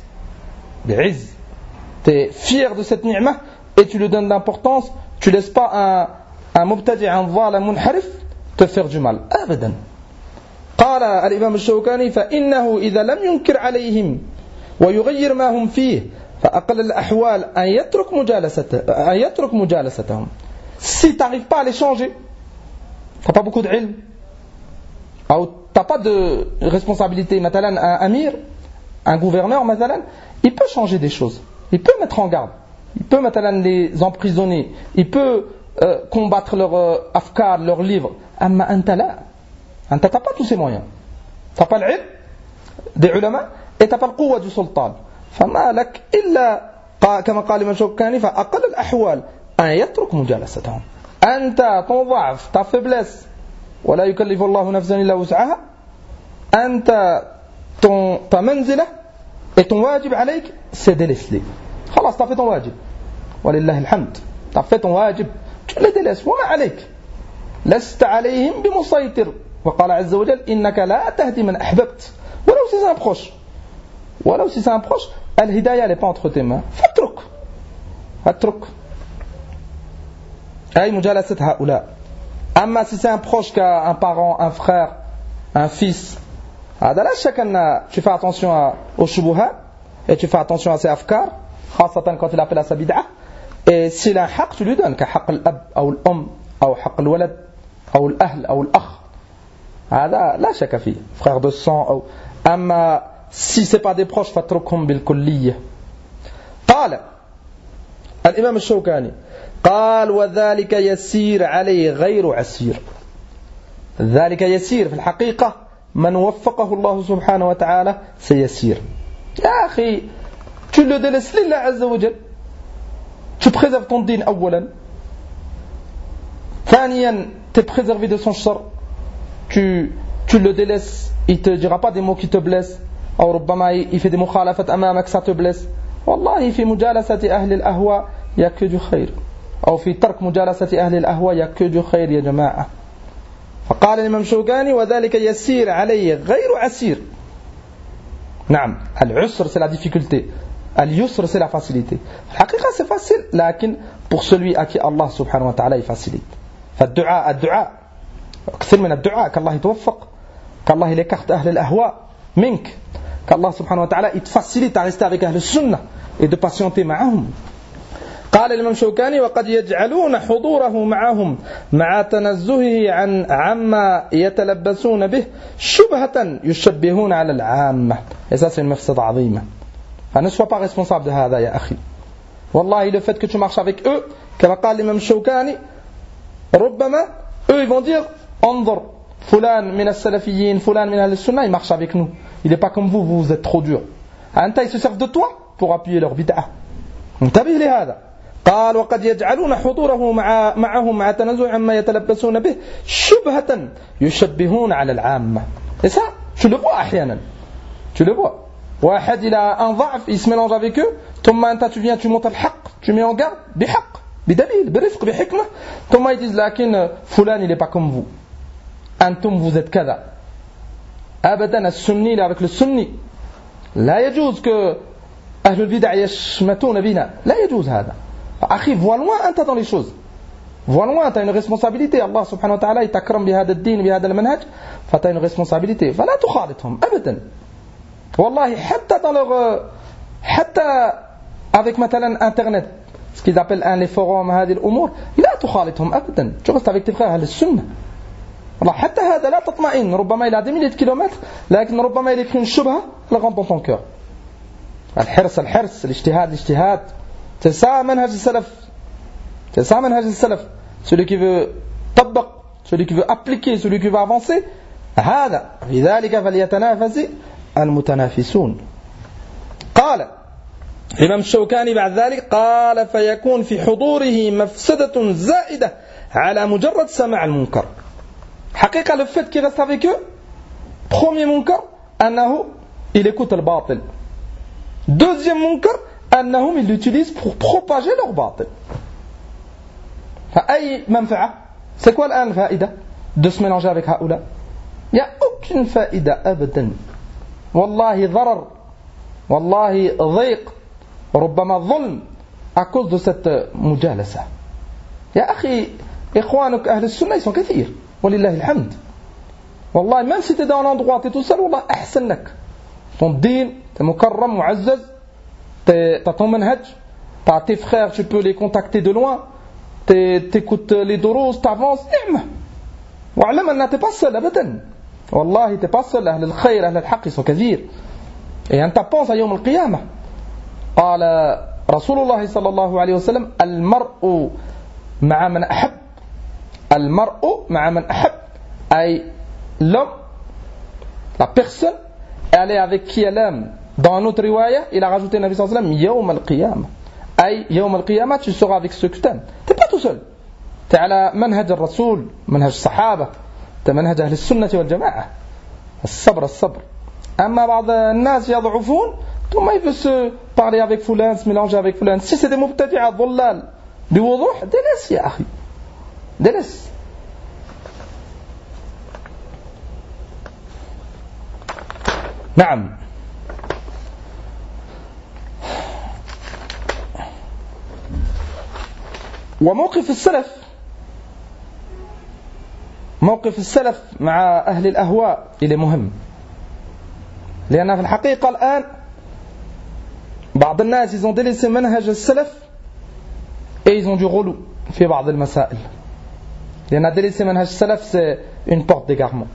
t'es fier de cette ni'mah et tu lui donnes d'importance, tu laisses pas un mubtadi' un dhal, un munharif te faire du mal أبدا. قال الإمام الشوكاني فإنه إذا لم ينكر عليهم ويغير ما هم فيه فأقل الأحوال أن يترك مجالستهم. Si tu n'arrives pas à les changer, tu n'as pas beaucoup d'ilm, ou tu n'as pas de responsabilité, مثلا un amir, un gouverneur, مثلا, il peut changer des choses, il peut mettre en garde, il peut مثلا les emprisonner, il peut combattre leurs afkar, leurs livres. أما أنت لا, أنت t'as pas tous ces moyens, t'as pas l'ilm des ulama et t'as pas le قوة du sultan. فما لك إلا كما قال الإمام الشوكاني فأقل الأحوال أن يترك مجالستهم. أنت ton ضعف, ta faiblesse, ولا يكلف الله نفسا إلا وسعها, أنت ta منزلة et ton واجب عليك c'est de laisser. خلاص t'as fait ton واجب, ولله الحمد, t'as fait ton واجب, tu le délaisses, وما عليك, لست عليهم بمسيطر. وقال عز وجل إنك لا تهدي من أحببت ولو si c'est un proche, الهداية n'est pas entre tes mains, فاترك أي مجالسة هؤلاء. أما si c'est un proche qu'un parent, un frère, un fils, هذا لا شك أن tu fais attention aux shubuhat et tu fais attention à ses afkar, خاصة quand il appelle à sa bid'ah, et s'il a un haq tu lui donnes كحق الأب أو الأم أو حق الولد أو الأهل أو الأخ, هذا لا شك فيه, frère de sang أو. أما si ce n'est pas des proches فاتركهم بالكلية. قال الإمام الشوكاني قال وذلك يسير عليه غير عسير. ذلك يسير في الحقيقة من وفقه الله سبحانه وتعالى سيسير. يا أخي tu le délaisses لله عز وجل, tu préserves ton din أولا, ثانيا t'es préservé de son char, tu le délaisses, il te dira pas des mots qui te blessent, أو ربما il fait des مخالفات أمامك, ça te blesse. والله في مجالسة أهل الأهواء il n'y a que du خير, أو في ترك مجالسة أهل الأهواء il n'y a que du خير يا جماعة. فقال الإمام الشوكاني وذلك يسير عليه غير عسير. نعم, العسر c'est la difficulté, اليسر c'est la facilité. الحقيقة c'est facile, لكن pour celui à qui Allah subhanahu wa ta'ala facilite. فالدعاء كثير من الدعاء كالله يتوفق, كالله يكخت أهل الأهواء منك, qu'Allah subhanahu wa ta'ala il te facilite à rester avec Ahl al-Sunnah et de patienter معهم. قال الإمام شوكاني وقد يجعلون حضوره معهم مع تنزهه عما يتلبسون به شبهة يشبهون على العامة. Et ça c'est une mafsada عظيمة. Ne sois pas responsable de هذا يا أخي. والله le fait que tu marches avec eux, كما قال الإمام شوكاني, ربما eux ils vont dire انظر Fulan min as-salafiyin, Fulan min al-sunnah, il marche avec nous. Il n'est pas comme vous, vous êtes trop dur. Anta, ils se servent de toi pour appuyer leur bid'ah. انتبه لهذا. قال وقد يجعلون حضوره معهم مع تنزع عما يتلبسون به شبهة يشبهون على العامة. Et ça, tu le vois أحيانا. Tu le vois. واحد il a un ضعف, il se mélange avec eux. ثم أنت tu viens, tu montes الحق, tu mets en garde بحق, بدليل, برفق, بحكمة. ثم ils disent لكن فلان il n'est pas comme vous. أنتم vous êtes كذا. أبدا السني avec le sunni. لا يجوز que أهل البدع يشمتون بنا. لا يجوز هذا. أخي, vois loin أنت dans les choses. Vois loin, tu as une responsabilité. Allah subhanahu wa ta'ala, il t'akram بهذا الدين بهذا المنهج. فtu as une responsabilité. فلا تخالطهم أبدا. والله حتى dans leur حتى avec مثلا internet, ce qu'ils appellent les forums, هذه الأمور, لا تخالطهم أبدا. Tu restes avec tes frères أهل السنة. والله حتى هذا لا تطمئن. ربما il a des milliers de kilomètres, لكن ربما il écrit une shubha, elle rentre dans ton cœur. الحرص الاجتهاد. C'est ça منهج السلف. C'est ça منهج السلف. Celui qui veut طبق, celui qui veut appliquer, celui qui veut avancer, هذا في ذلك فليتنافس المتنافسون. قال الإمام الشوكاني بعد ذلك قال فيكون في حضوره مفسدة زائدة على مجرد سماع المنكر. حقيقة le fait qu'il reste avec eux, premier munkar أنه il écoute le باطل. Deuxième munkar أنهم ils l'utilisent pour propager leur باطل. فأي منفعة? C'est quoi الآن الفائدة de se mélanger avec هؤلاء? Il n'y a aucune فائدة أبدا. والله ضرر, والله ضيق, ربما ظلم à cause de cette مجالسة. يا أخي, إخوانك أهل السنة ils sont كثير ولله الحمد. والله même si tu es dans l'endroit, tu es tout seul, والله أحسن لك. Ton din, tu es مكرم, معزز, tu as ton manhaj, tu as tes frères, tu peux les contacter de loin, tu écoutes les durouz, tu avances, نعمة. وعلم أنك tu n'es pas seul أبدا. والله tu n'es pas seul. أهل الخير, أهل الحق ils sont كثير. Et أنت penses à يوم القيامة. قال رسول الله صلى الله عليه وسلم المرء مع من أحب. المرء مع من أحب. أي l'homme, la personne, elle est avec qui elle aime. Dans une autre riwaya, il a rajouté Nabi sallallahu alayhi wa sallam يوم القيامة. أي يوم القيامة tu seras avec ceux que tu aimes. Tu n'es pas tout seul. Tu es على منهج الرسول, منهج الصحابة, tu es منهج أهل السنة والجماعة. الصبر. أما بعض الناس يضعفون ثم il veut se parler avec fulan, se mélanger avec fulan. Si c'est des mubtadi'a ضلال بوضوح, délaisse يا أخي, délaisse. نعم. وموقف السلف مع أهل الأهواء إلى مهم, لأن في الحقيقة الآن بعض الناس ils ont délaissé منهج السلف et ils ont du relou في بعض المسائل, لأن délaisser منهج السلف c'est une porte d'égarement.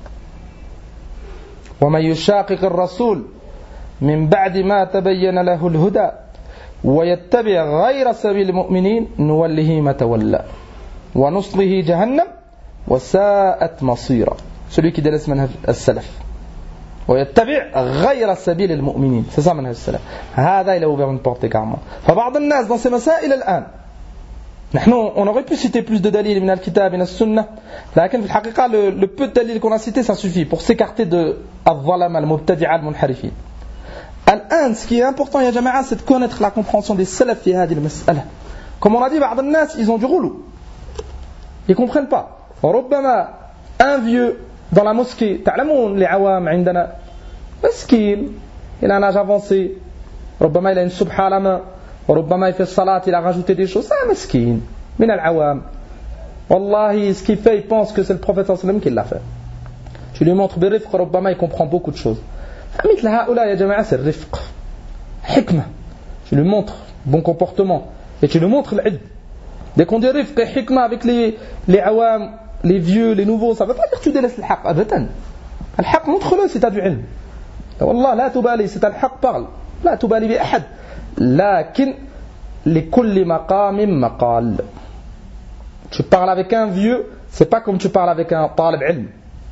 ومن يشاقق الرسول من بعد ما تبين له الهدى ويتبع غير سبيل المؤمنين نوله ما تولى ونصله جهنم وساءت مصيرا. Celui qui délaisse منهج السلف ويتبع غير سبيل المؤمنين, c'est ça منهج السلف. هذا il a ouvert une porte également. فبعض الناس dans ces مسائل الآن, نحن on aurait pu citer plus de dalil من الكتاب من السنة, لكن في الحقيقة le peu de dalil qu'on a cité ça suffit pour s'écarter de الظلمة المبتدعة المنحرفين. الآن ce qui est important يا جماعة c'est de connaître la compréhension des salaf في هذه المسألة. Comme on a dit, بعض الناس ils ont du relou, ils comprennent pas. ربما un vieux dans la mosquée, تعلمون العوام عندنا مسكين, il a un âge avancé, ربما il a une subha à la main, ربما il fait salat, il a rajouté des choses, c'est un مسكين من العوام. والله ce qu'il fait, il pense que c'est le prophète sallallahu alayhi wa sallam qui l'a fait. Tu lui montres برفق, ربما il comprend beaucoup de choses. مثل هؤلاء يا جماعة c'est الرفق, حكمة. Tu lui montres bon comportement et tu lui montres l'ilm. Dès qu'on dit rifq et hikmah avec les awam, les vieux, les nouveaux, ça ne veut pas dire que tu délaisses le haqq, abadan. Le haqq, montre-le si tu as du ilm. Wallah, la tubali, si tu as le haqq, parle. La tubali bi ahad. Lakin, li kulli maqamin maqal. Tu parles avec un vieux, c'est pas comme tu parles avec un talib ilm.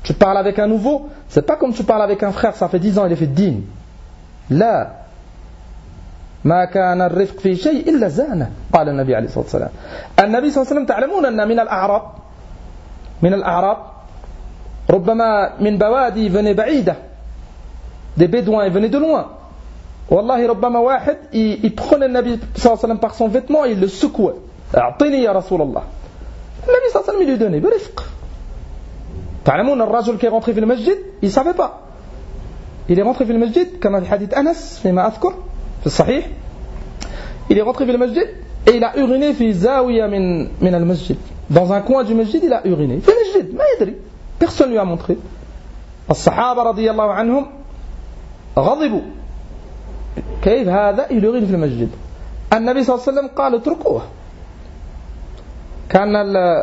Tu parles avec un nouveau, c'est pas comme tu parles avec un frère, ça fait 10 ans, il est fait din. Là, ما كان الرفق في شيء إلا زانه قال النبي عليه الصلاة والسلام. النبي صلى الله عليه وسلم تعلمون أن من الأعراب ربما من بوادي venaient بعيدة, des bédouins venaient de loin. والله ربما واحد il prenait النبي صلى الله عليه وسلم par son vêtement et il le secouait. أعطني يا رسول الله. النبي صلى الله عليه وسلم il lui donnait برفق. تعلمون الرجل qui est rentré في المسجد, il savait pas. Il est rentré في المسجد كما في حديث أنس فيما أذكر في الصحيح. Il est rentré في المسجد et il a uriné في زاوية من المسجد. Dans un coin du masjid, il a uriné. في المسجد ما يدري. Personne lui a montré. الصحابة رضي الله عنهم غضبوا. كيف هذا يرين في المسجد؟ النبي صلى الله عليه وسلم قال اتركوه. كان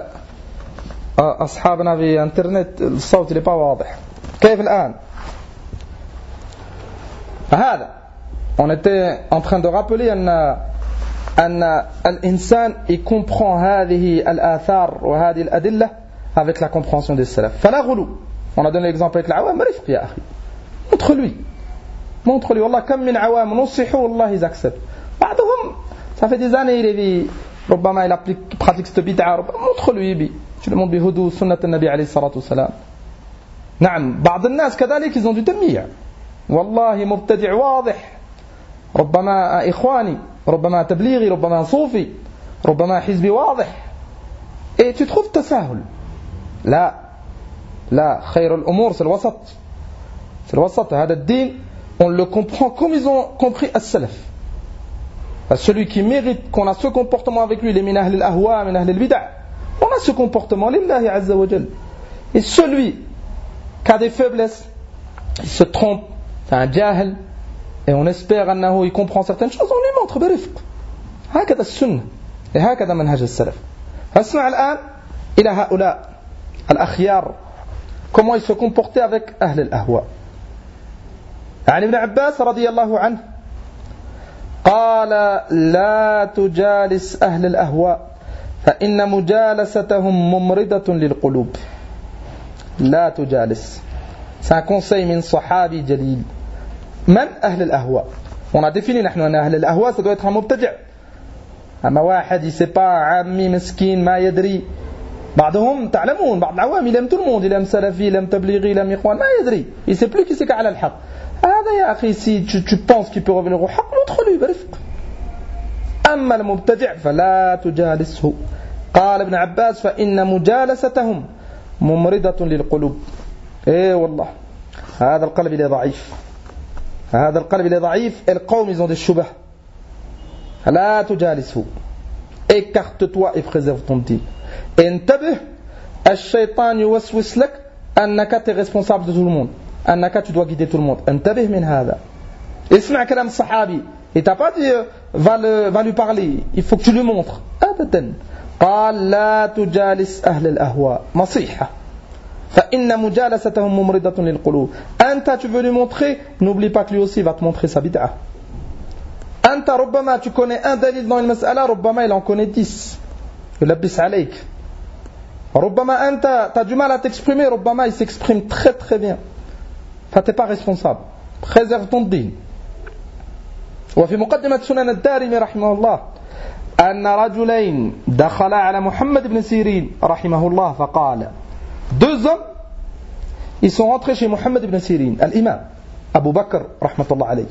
أصحابنا في انترنت الصوت اللي واضح. كيف الآن؟ هذا on était en train de rappeler أن الإنسان comprend هذه الآثار وهذه الأدلة avec la compréhension des salafs. فلا غلو. On a donné l'exemple avec العوام. رفق يا أخي. Montre-lui, والله كم من عوام نصحوا والله ils acceptent. بعضهم ça fait des années il est ربما il pratique cette bid'a. Montre-lui tu le montres بهدوء سنة النبي عليه الصلاة والسلام. نعم بعض الناس كذلك ils ont du تمييع. والله مبتدع واضح. ربما إخواني, ربما تبليغي, ربما صوفي, ربما حزبي واضح. Et tu trouves تساهل. لا خير الأمور c'est le wasat. هذا الدين on le comprend comme ils ont compris as-salaf. Celui qui mérite qu'on a ce comportement avec lui, les min ahl al-ahwa, min ahl al-bid'a, on a ce comportement lillahi azza wa jal. Et celui qui a des faiblesses, il se trompe, c'est un jahil, et on espère annahu il comprend certaines choses, on lui montre برفق. هكذا السنة هكذا منهج السلف. فاسمع الآن إلى هؤلاء الأخيار comment ils se comportaient avec أهل الأهواء. عن ابن عباس رضي الله عنه قال لا تجالس أهل الأهواء فإن مجالستهم ممرضة للقلوب. لا تجالس, c'est un conseil من صحابي جليل. من أهل الأهواء؟ on a défini نحن أن أهل الأهواء ça doit être un مبتدع. أما واحد il sait pas عمي مسكين ما يدري. بعضهم تعلمون بعض العوام il aime tout le monde, il aime salafi, il aime tablighi, il aime ikhwan, ما يدري, il sait plus qui c'est qui على الحق. هذا يا أخي si tu penses qu'il peut revenir au حق montre-lui برفق. أما المبتدع فلا تجالسه. قال ابن عباس فإن مجالستهم ممرضة للقلوب. إيه والله هذا القلب اللي ضعيف, هذا القلب اللي ضعيف. القوم ils ont des shubah. لا تجالسه, écarte-toi et préserve ton dîn. انتبه الشيطان يوسوس لك أنك t'es responsable de tout le monde, أنك tu dois guider tout le monde. انتبه من هذا. اسمع كلام الصحابي. Il t'a pas dit va lui parler, il faut que tu lui montres. أبدا. قال لا تجالس أهل الأهواء. نصيحة. فإن مجالستهم ممرضة للقلوب. أنت tu veux lui montrer, n'oublie pas que lui aussi va te montrer sa bid'a. أنت ربما tu connais un dalil dans une mas'ala, ربما il en connaît 10. يلبس عليك. ربما أنت t'as du mal à t'exprimer, ربما il s'exprime très très bien. Enfin t'es pas responsable. Préserve ton dîn. وفي مقدمة سنن الدارمي رحمه الله أن رجلين دخلا على محمد بن سيرين رحمه الله فقال. Deux hommes ils sont rentrés chez Mohammed ibn Sirin, l'imam Abu Bakr rahmatullah alayhi.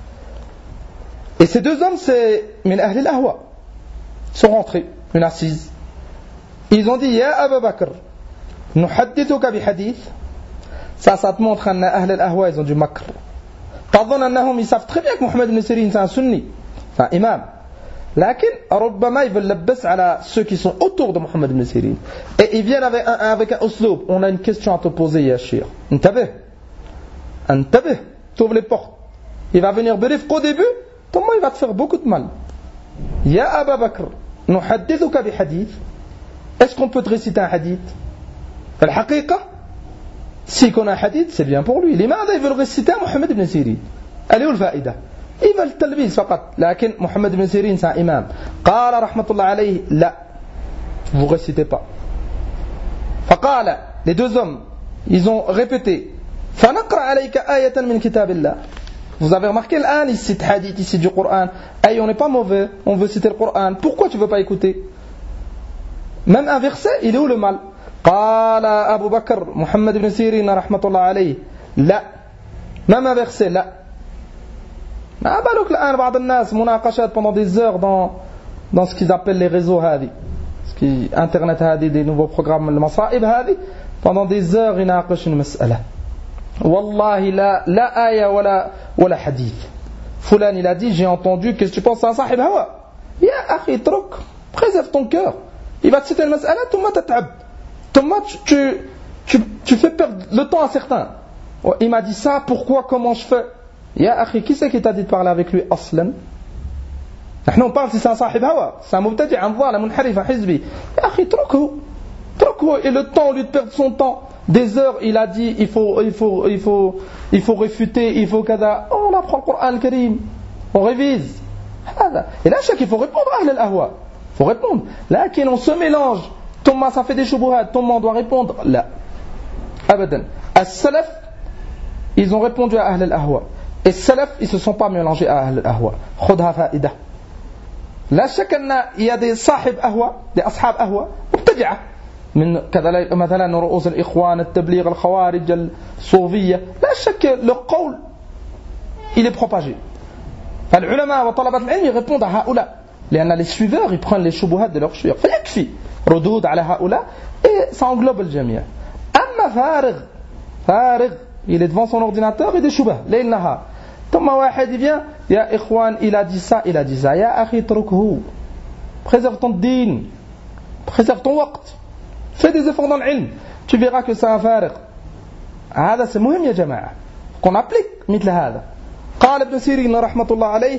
Et ces deux hommes c'est min ahl al-ahwa. Ils sont rentrés, une assise. Ils ont dit ya Abu Bakr nuhaddithuka bi hadith. Ça te montre أن أهل الأهواء ils ont du makr. تظن أنهم ils savent très bien que Mohammed ibn Sirin c'est un sunni, c'est un imam. لكن ربما ils veulent لبس على ceux qui sont autour de Mohammed ibn Sirin. Et ils viennent avec un usloub. On a une question à te poser ya shir. انتبه. T'ouvres les portes. Il va venir برفق au début. Comment il va te faire beaucoup de mal. Ya Abu Bakr nuhaddithuka bi hadith. Est-ce qu'on peut te réciter un hadith? الحقيقة s'il connaît un hadith c'est bien pour lui. لماذا ils veulent réciter à Mohammed ibn Sirin? Elle est où le faïda? ils veulent التلبيس فقط. لكن محمد بن سيرين c'est un imam. قال رحمة الله عليه لا, vous récitez pas. فقال, les deux hommes ils ont répété فنقرأ عليك آية من كتاب الله. Vous avez remarqué l'an, il cite hadith, il cite du Coran. Hey, on n'est pas mauvais, on veut citer le Coran. Pourquoi tu ne veux pas écouter? Même un verset, il est où le mal? قال أبو بكر محمد بن سيرين رحمة الله عليه لا. Même un verset, لا. ما بالك الآن بعض الناس مناقشات pendant des heures dans ce qu'ils appellent les réseaux هذه. Ce qui internet هذه, des nouveaux programmes المصائب هذه. Pendant des heures يناقش المسألة. والله لا آية ولا حديث. فلان il a dit, j'ai entendu, qu'est-ce que tu penses, c'est un صاحب هوا. يا أخي اترك, préserve ton cœur. Il va te citer une mas'ala, ثم تتعب. ثم tu fais perdre le temps à certains. Il m'a dit ça, pourquoi, comment je fais? يا أخي, qui c'est qui t'a dit de parler avec lui أصلا? نحن on parle si c'est un صاحب هوا, c'est un مبتدع, un ظالم, منحرف, un حزبي. يا أخي اتركه. Et le temps, au lieu de perdre son temps, des heures, il a dit, il faut réfuter, il faut kada. Oh, on apprend le Coran al-Karim, on révise. Et là, chaque il faut répondre à al-ahwa. Il faut répondre. Là, on se mélange. Thomas, ça fait des shubuhat. Thomas, on doit répondre. Là. Abadan. As-salaf, ils ont répondu à al-ahwa. Et salaf, ils se sont pas mélangés à al-ahwa. Khudha fa'ida. Là, il y a des sahib ahwa, des ashab ahwa, mubtadi'a. من كذلك مثلا رؤوس الإخوان التبليغ الخوارج الصوفية لا شك le قول il est propagé. فالعلماء وطلبة العلم répondent à هؤلاء لأن les suiveurs ils prennent les شبهات de leurs suiveurs فيكفي ردود على هؤلاء et ça englobe الجميع. أما فارغ il est devant son ordinateur et des شبه ليل نهار ثم واحد vient يا إخوان il a dit ça يا أخي اتركه, préserve ton دين, préserve ton وقت. Fais des efforts dans l'ilm, tu verras que c'est un fariq. هذا c'est مهم يا جماعة qu'on applique مثل هذا. قال ابن سيرين رحمة الله عليه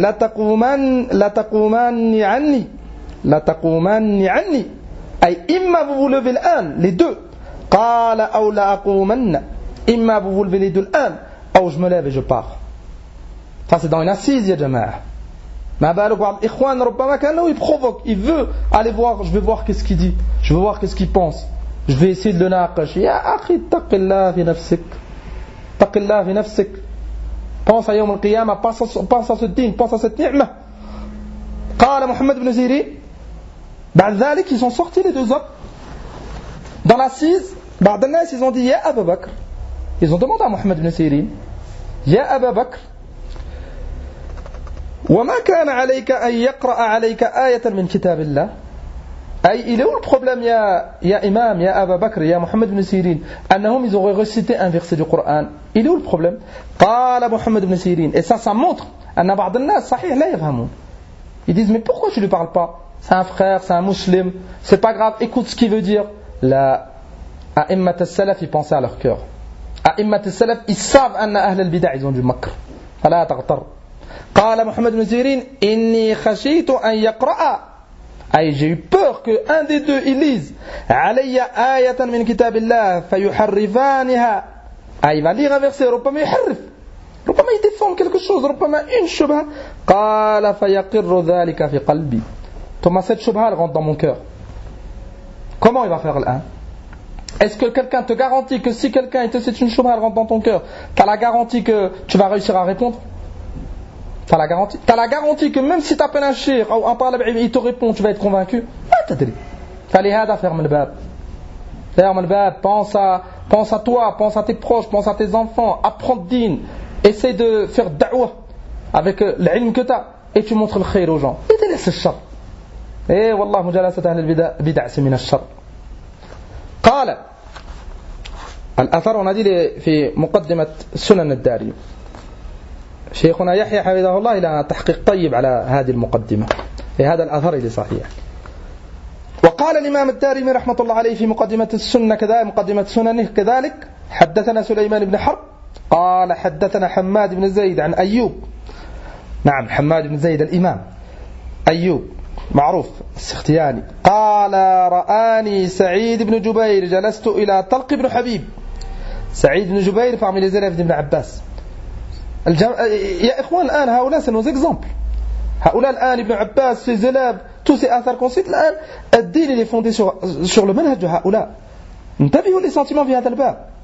لتقومن عني أي إما vous vous levez الآن les deux قال أو لأقومن إما vous vous levez les deux الآن أو je me lève et je pars. Ça c'est dans une assise يا جماعة. ما بالك بعض الإخوان ربما كانوا يبروفوك, il veut aller voir, je vais voir qu'est-ce qu'il dit, je vais voir qu'est-ce qu'il pense, je vais essayer de le ناقش. يا أخي اتق الله في نفسك, pense à يوم القيامة, pense à ce dîn, pense à cette ni'mah. قال محمد بن سيرين بعد ذلك ils sont sortis les deux hommes dans l'assise. بعض الناس ils ont dit يا أبا بكر, ils ont demandé à Mohammed ibn Sirin يا أبا بكر وما كان عليك أن يقرأ عليك آية من كتاب الله. أي il est où le problème يا إمام يا أبا بكر يا محمد بن سيرين أنهم ils auraient récité un verset du Coran. Il est où le problème? قال محمد بن سيرين, et ça montre أن بعض الناس صحيح لا يفهمون. Ils disent mais pourquoi tu lui parles pas? C'est un frère, c'est un musulman, c'est pas grave, écoute ce qu'il veut dire. La أئمة السلف ils pensaient à leur cœur. أئمة السلف ils savent أن أهل البدع ils ont du makr. فلا تغتر. قال محمد بن سيرين إني خشيت أن يقرأ, أي j'ai eu peur que un des deux il lise علي آية من كتاب الله فيحرفانها, أي il va lire un verset, ربما يحرف, ربما il déforme quelque chose, ربما une شبهة. قال فيقر ذلك في قلبي, ثم cette شبهة elle rentre dans mon cœur. Comment il va faire l'un? Est-ce que quelqu'un te garantit que si quelqu'un te cite une shubha, elle rentre dans ton cœur, tu as la garantie que tu vas réussir à répondre? Tu as la garantie? Tu as la garantie que même si tu appelles un cheikh ou un talib il te répond, tu vas être convaincu? فلهذا ferme le bab. Ferme le bab, pense à toi, pense à tes proches, pense à tes enfants, apprends le din, essaie de faire da'wah avec l'ilm que tu as et tu montres le khayr aux gens. Et délaisse le shar. Et wallah mujalasat ahl al-bid'a c'est min al-shar. قال الأثر ونادي في مقدمة سنن الدارمي. شيخنا يحيى حفظه الله إلى تحقيق طيب على هذه المقدمة في هذا الأثر اللي صحيح. وقال الإمام الدارمي رحمة الله عليه في مقدمة السنة كذلك مقدمة سننه كذلك حدثنا سليمان بن حرب قال حدثنا حماد بن زيد عن أيوب. نعم حماد بن زيد الإمام أيوب معروف السختياني قال رآني سعيد بن جبير جلست إلى طلق بن حبيب. سعيد بن جبير parmi les élèves d'Ibn Abbas. يا إخوان الآن هؤلاء c'est nos exemples. هؤلاء الآن ابن عباس ses élèves tous ces athars qu'on cite الآن الدين il est fondé sur le manhaj de هؤلاء. انتبهوا les sentiments في هذا الباب.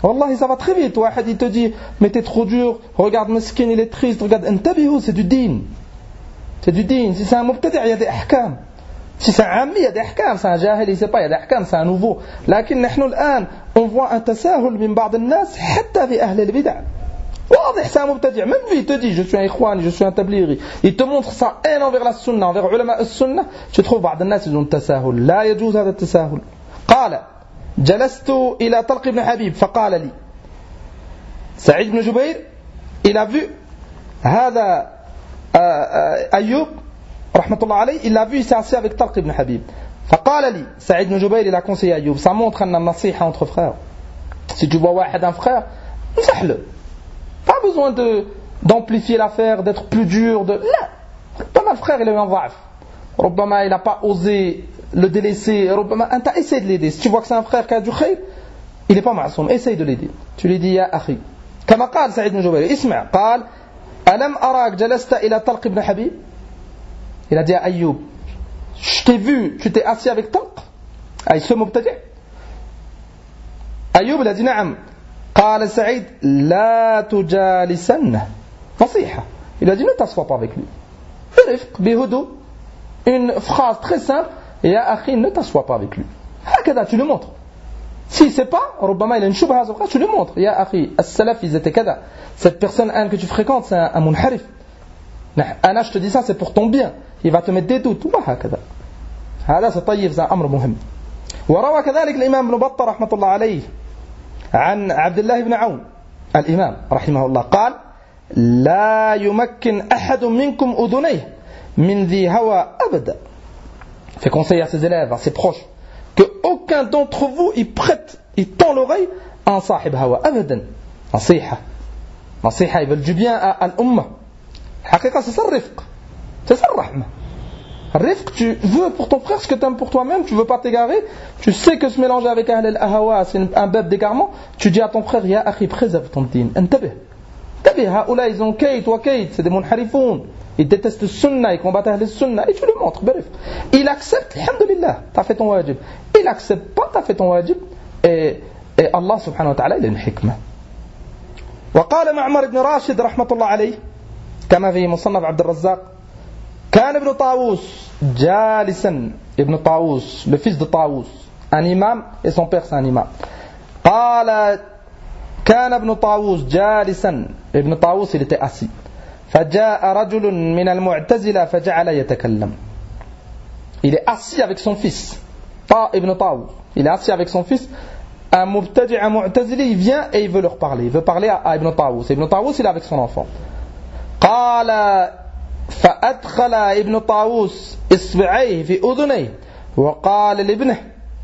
Wallahi, ça va très vite. Ouahad, il te dit, mais t'es trop dur, regarde Meskin, il est triste, regarde, intabihou, c'est du din. C'est du din. Si c'est un mubtadi', il y a des ahkam. Si c'est un ami, il y a des ahkam. C'est un jahil, il ne sait pas, il y a des ahkam, c'est un nouveau. Lakin, nous, الآن, on voit un tasahul min ba'd al-nas, hatta fi ahl al-bid'a. واضح, c'est un mubtadi'. Même lui, il te dit, je suis un ikhwani, je suis un tablighi. Il te montre sa haine envers la sunna, envers ulama al-sunnah. Tu trouves ba'd al-nas, ils ont tasahul. La yajouz hada tasahul. قال جلست إلى طلق بن حبيب فقال لي سعيد بن جبير il a vu هذا أيوب رحمة الله عليه, il a vu, il s'est assis avec Talq ibn Habib. فقال لي سعيد بن جبير, il a conseillé Ayoub. Ça montre un nasiha entre frères. Si tu vois واحد, un frère, نصح-le. Pas besoin d'amplifier l'affaire, d'être plus dur. لا, ربما le frère il a eu un ضعف, ربما il n'a pas osé le délaisser, ربما أنت essaye de l'aider. Si tu vois que c'est un frère qui a du khayr, il n'est pas معصوم, essaye de l'aider. Tu lui dis يا أخي كما قال سعيد بن جبير, اسمع, قال ألم أراك جلست إلى طلق بن حبيب. Il a dit à Ayoub, je t'ai vu, tu t'es assis avec Talq, avec ce mubtadi'. Ayoub il a dit نعم. قال سعيد لا تجالسنه نصيحة. Il a dit ne t'assois pas avec lui. برفق بهدوء, une phrase très simple, يا أخي ne t'assois pas avec lui. هكذا, tu le montres. Si c'est pas, ربما il a une shubha, tu le montres. يا أخي السلف ils étaient كذا. Cette personne que tu fréquentes, c'est un munharif. أنا je te dis ça, c'est pour ton bien. Il va te mettre des doutes. وهكذا. هذا سطيف, c'est un أمر مهم. وروى كذلك الإمام ابن بطة رحمة الله عليه عن عبد الله بن عون الإمام رحمه الله قال لا يمكن أحد منكم أذنيه من ذي هوى أبدا. Fait conseiller à ses élèves, à ses proches, que aucun d'entre vous il prête, il tend l'oreille à un sahib hawa. Abadan. Nasiha. Nasiha, ils veulent du bien à l'umma. Haqiqa, c'est ça le rifq. C'est ça le rahma. Le rifq, tu veux pour ton frère ce que tu aimes pour toi-même, tu veux pas t'égarer, tu sais que se mélanger avec ahl al-ahawa, c'est un bab d'égarement, tu dis à ton frère, ya akhi, préserve ton din. Intabih. Intabih, haoula, ils ont kayt wa kayt, c'est des munharifoun. Il déteste le sunnah, il combat le sunnah, et tu le montres, bref. Il accepte, alhamdulillah, tu as fait ton wajib. Il accepte pas, tu as fait ton wajib, et Allah subhanahu wa ta'ala, il a une hikmah. وقال معمر بن راشد رحمة الله عليه كما في مصنف عبد الرزاق كان ابن طاووس جالسا, ابن طاووس, le fils de طاووس, un imam, et son père c'est un imam. قال كان ابن طاووس جالسا, ابن طاووس il était assis. فجاء رجل من المعتزلة فجعل يتكلم. Il est assis avec son fils, Ibn Tawus. Il est assis avec son fils. Un mubtadi', un mu'tazili, il vient et il veut leur parler. Il veut parler à Ibn Tawus. Ibn Tawus, il est avec son enfant. قال فأدخل ابن طاووس إصبعيه في أذنيه وقال لابنه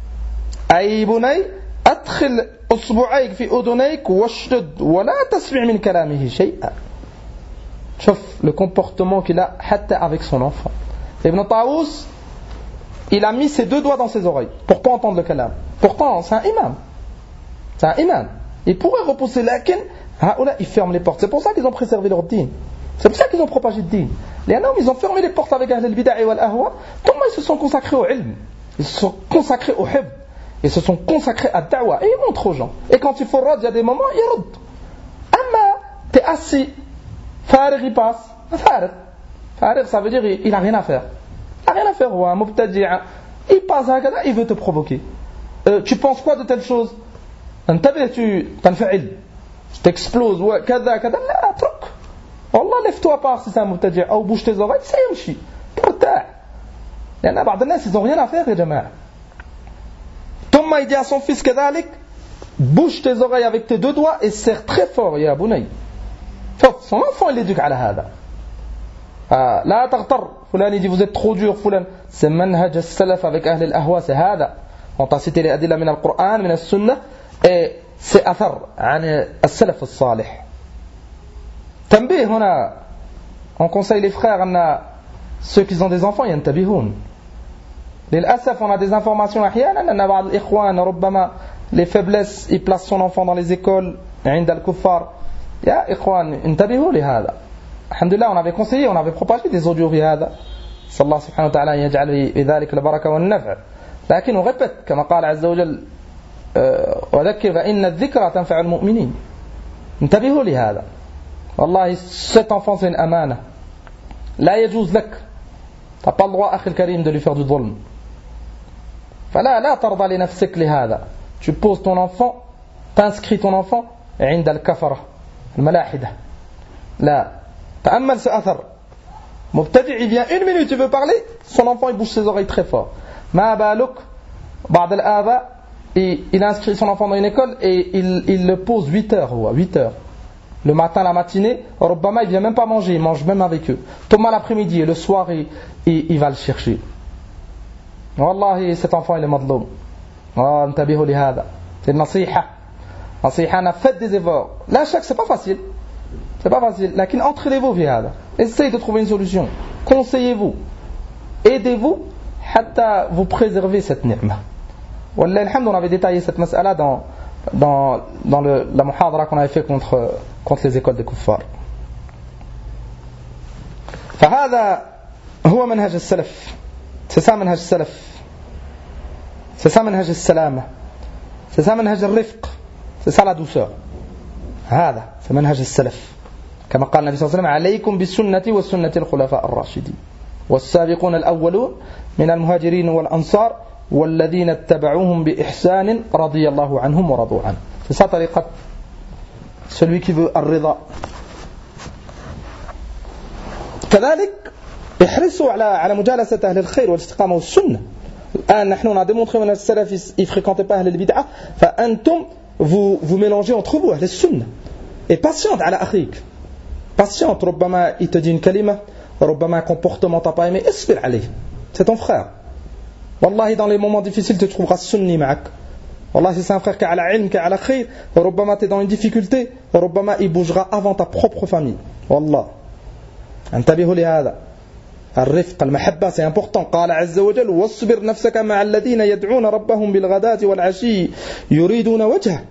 أي بني أدخل أصبعيك في أذنيك واشدد ولا تسمع من كلامه شيئا. Sauf le comportement qu'il a hatta avec son enfant. Ibn Tawus, il a mis ses deux doigts dans ses oreilles pour pas entendre le kalam. Pourtant, c'est un imam. C'est un imam. Il pourrait repousser lakin, il ferme les portes. C'est pour ça qu'ils ont préservé leur din. C'est pour ça qu'ils ont propagé le din. Les hommes, ils ont fermé les portes avec Ahl al-Bida'i wal Ahwa. Tellement ils se sont consacrés au ilm. Ils se sont consacrés au hib. Ils se sont consacrés à da'wa. Et ils montrent aux gens. Et quand il faut rad, il y a des moments, ils raddent. Amma, t'es assis. Farig, il passe. Farig, ça veut dire il n'a rien à faire. Il n'a rien à faire. Ouais, un mubtadi', il passe, il veut te provoquer. Tu penses quoi de telle chose? Tu t'enfa'il. Tu t'exploses. Ouais, kada. Là, truc. Wallah, lève-toi pas si c'est un mubtadi'. Ou bouge tes oreilles, c'est un chi. Pourtant. Il y en a beaucoup de gens, ils n'ont rien à faire, les jama'a. Thomas, il dit à son fils, kadalik, bouge tes oreilles avec tes deux doigts et serre très fort, ya bunay. Son enfant il l'éduque à hada. لا تغتر فلان dit vous êtes trop dur فلان. C'est manhaj al-salaf avec ahl al-ahwa, c'est hada. On t'a cité les adilla min al-Qur'an, min al-sunnah, et c'est athar عن السلف الصالح. تنبيه هنا, on conseille les frères, ceux qui ont des enfants ينتبهون. للأسف on a des informations أحيانا أن بعض الإخوان ربما les faiblesses, ils placent son enfant dans les écoles عند الكفار. يا إخوان انتبهوا لهذا. الحمد لله on avait conseillé, on avait propagé des audios في هذا. صلى الله سبحانه وتعالى أن يجعل في ذلك البركة والنفع. لكن on répète كما قال عز وجل وذكر فإن الذكرى تنفع المؤمنين. انتبهوا لهذا. والله cet enfant c'est une amana. لا يجوز لك. t'as pas le droit أخي الكريم de lui faire du ظلم. فلا ترضى لنفسك لهذا. Tu poses ton enfant, t'inscris ton enfant عند الكفرة الملاحدة. لا. تأمل ce أثر. مبتدع il vient une minute, tu veux parler, son enfant il bouge ses oreilles très fort. ما بالك بعض الآباء il inscrit son enfant dans une école et il le pose 8 heures. Le matin, la matinée, ربما il vient même pas manger, il mange même avec eux. Thomas l'après-midi et le soir il va le chercher. والله cet enfant il est مظلوم. انتبهوا لهذا. C'est une nasiha. Nasiha, faites des efforts. Là, c'est pas facile. C'est pas facile. لكن entraînez-vous في هذا. Essayez de trouver une solution. Conseillez-vous. Aidez-vous حتى vous préserver cette ni'ma. Wallah alhamd, on avait détaillé cette mas'ala dans la muhadara qu'on avait fait contre les écoles des kuffars. فهذا هو منهج السلف. C'est ça منهج السلف. C'est ça منهج السلامة. C'est ça منهج الرفق. C'est ça la douceur. هذا c'est منهج السلف. كما قال النبي صلى الله عليه وسلم عليكم بالسنة والسنة الخلفاء الراشدين والسابقون الأولون من المهاجرين والأنصار والذين اتبعوهم بإحسان رضي الله عنهم ورضوا عنه. C'est ça طريقة celui qui veut الرضا. كذلك احرصوا على مجالسة أهل الخير والاستقامة والسنة. الآن نحن on a démontré que السلف ils fréquentaient pas أهل البدعة. فأنتم vous mélangez entre vous أهل السنة. Et patiente على أخيك. Patiente. ربما il te dit une kalima, ربما un comportement t'as pas aimé, اصبر عليه. C'est ton frère. والله dans les moments difficiles tu trouveras sunni معك. والله si c'est un frère qui a la ilm, qui a la khayr, ربما tu es dans une difficulté, ربما il bougera avant ta propre famille. والله. انتبهوا لهذا. الرفق المحبة c'est important. قال عز وجل واصبر نفسك مع الذين يدعون ربهم بالغداة والعشي يريدون وجهه.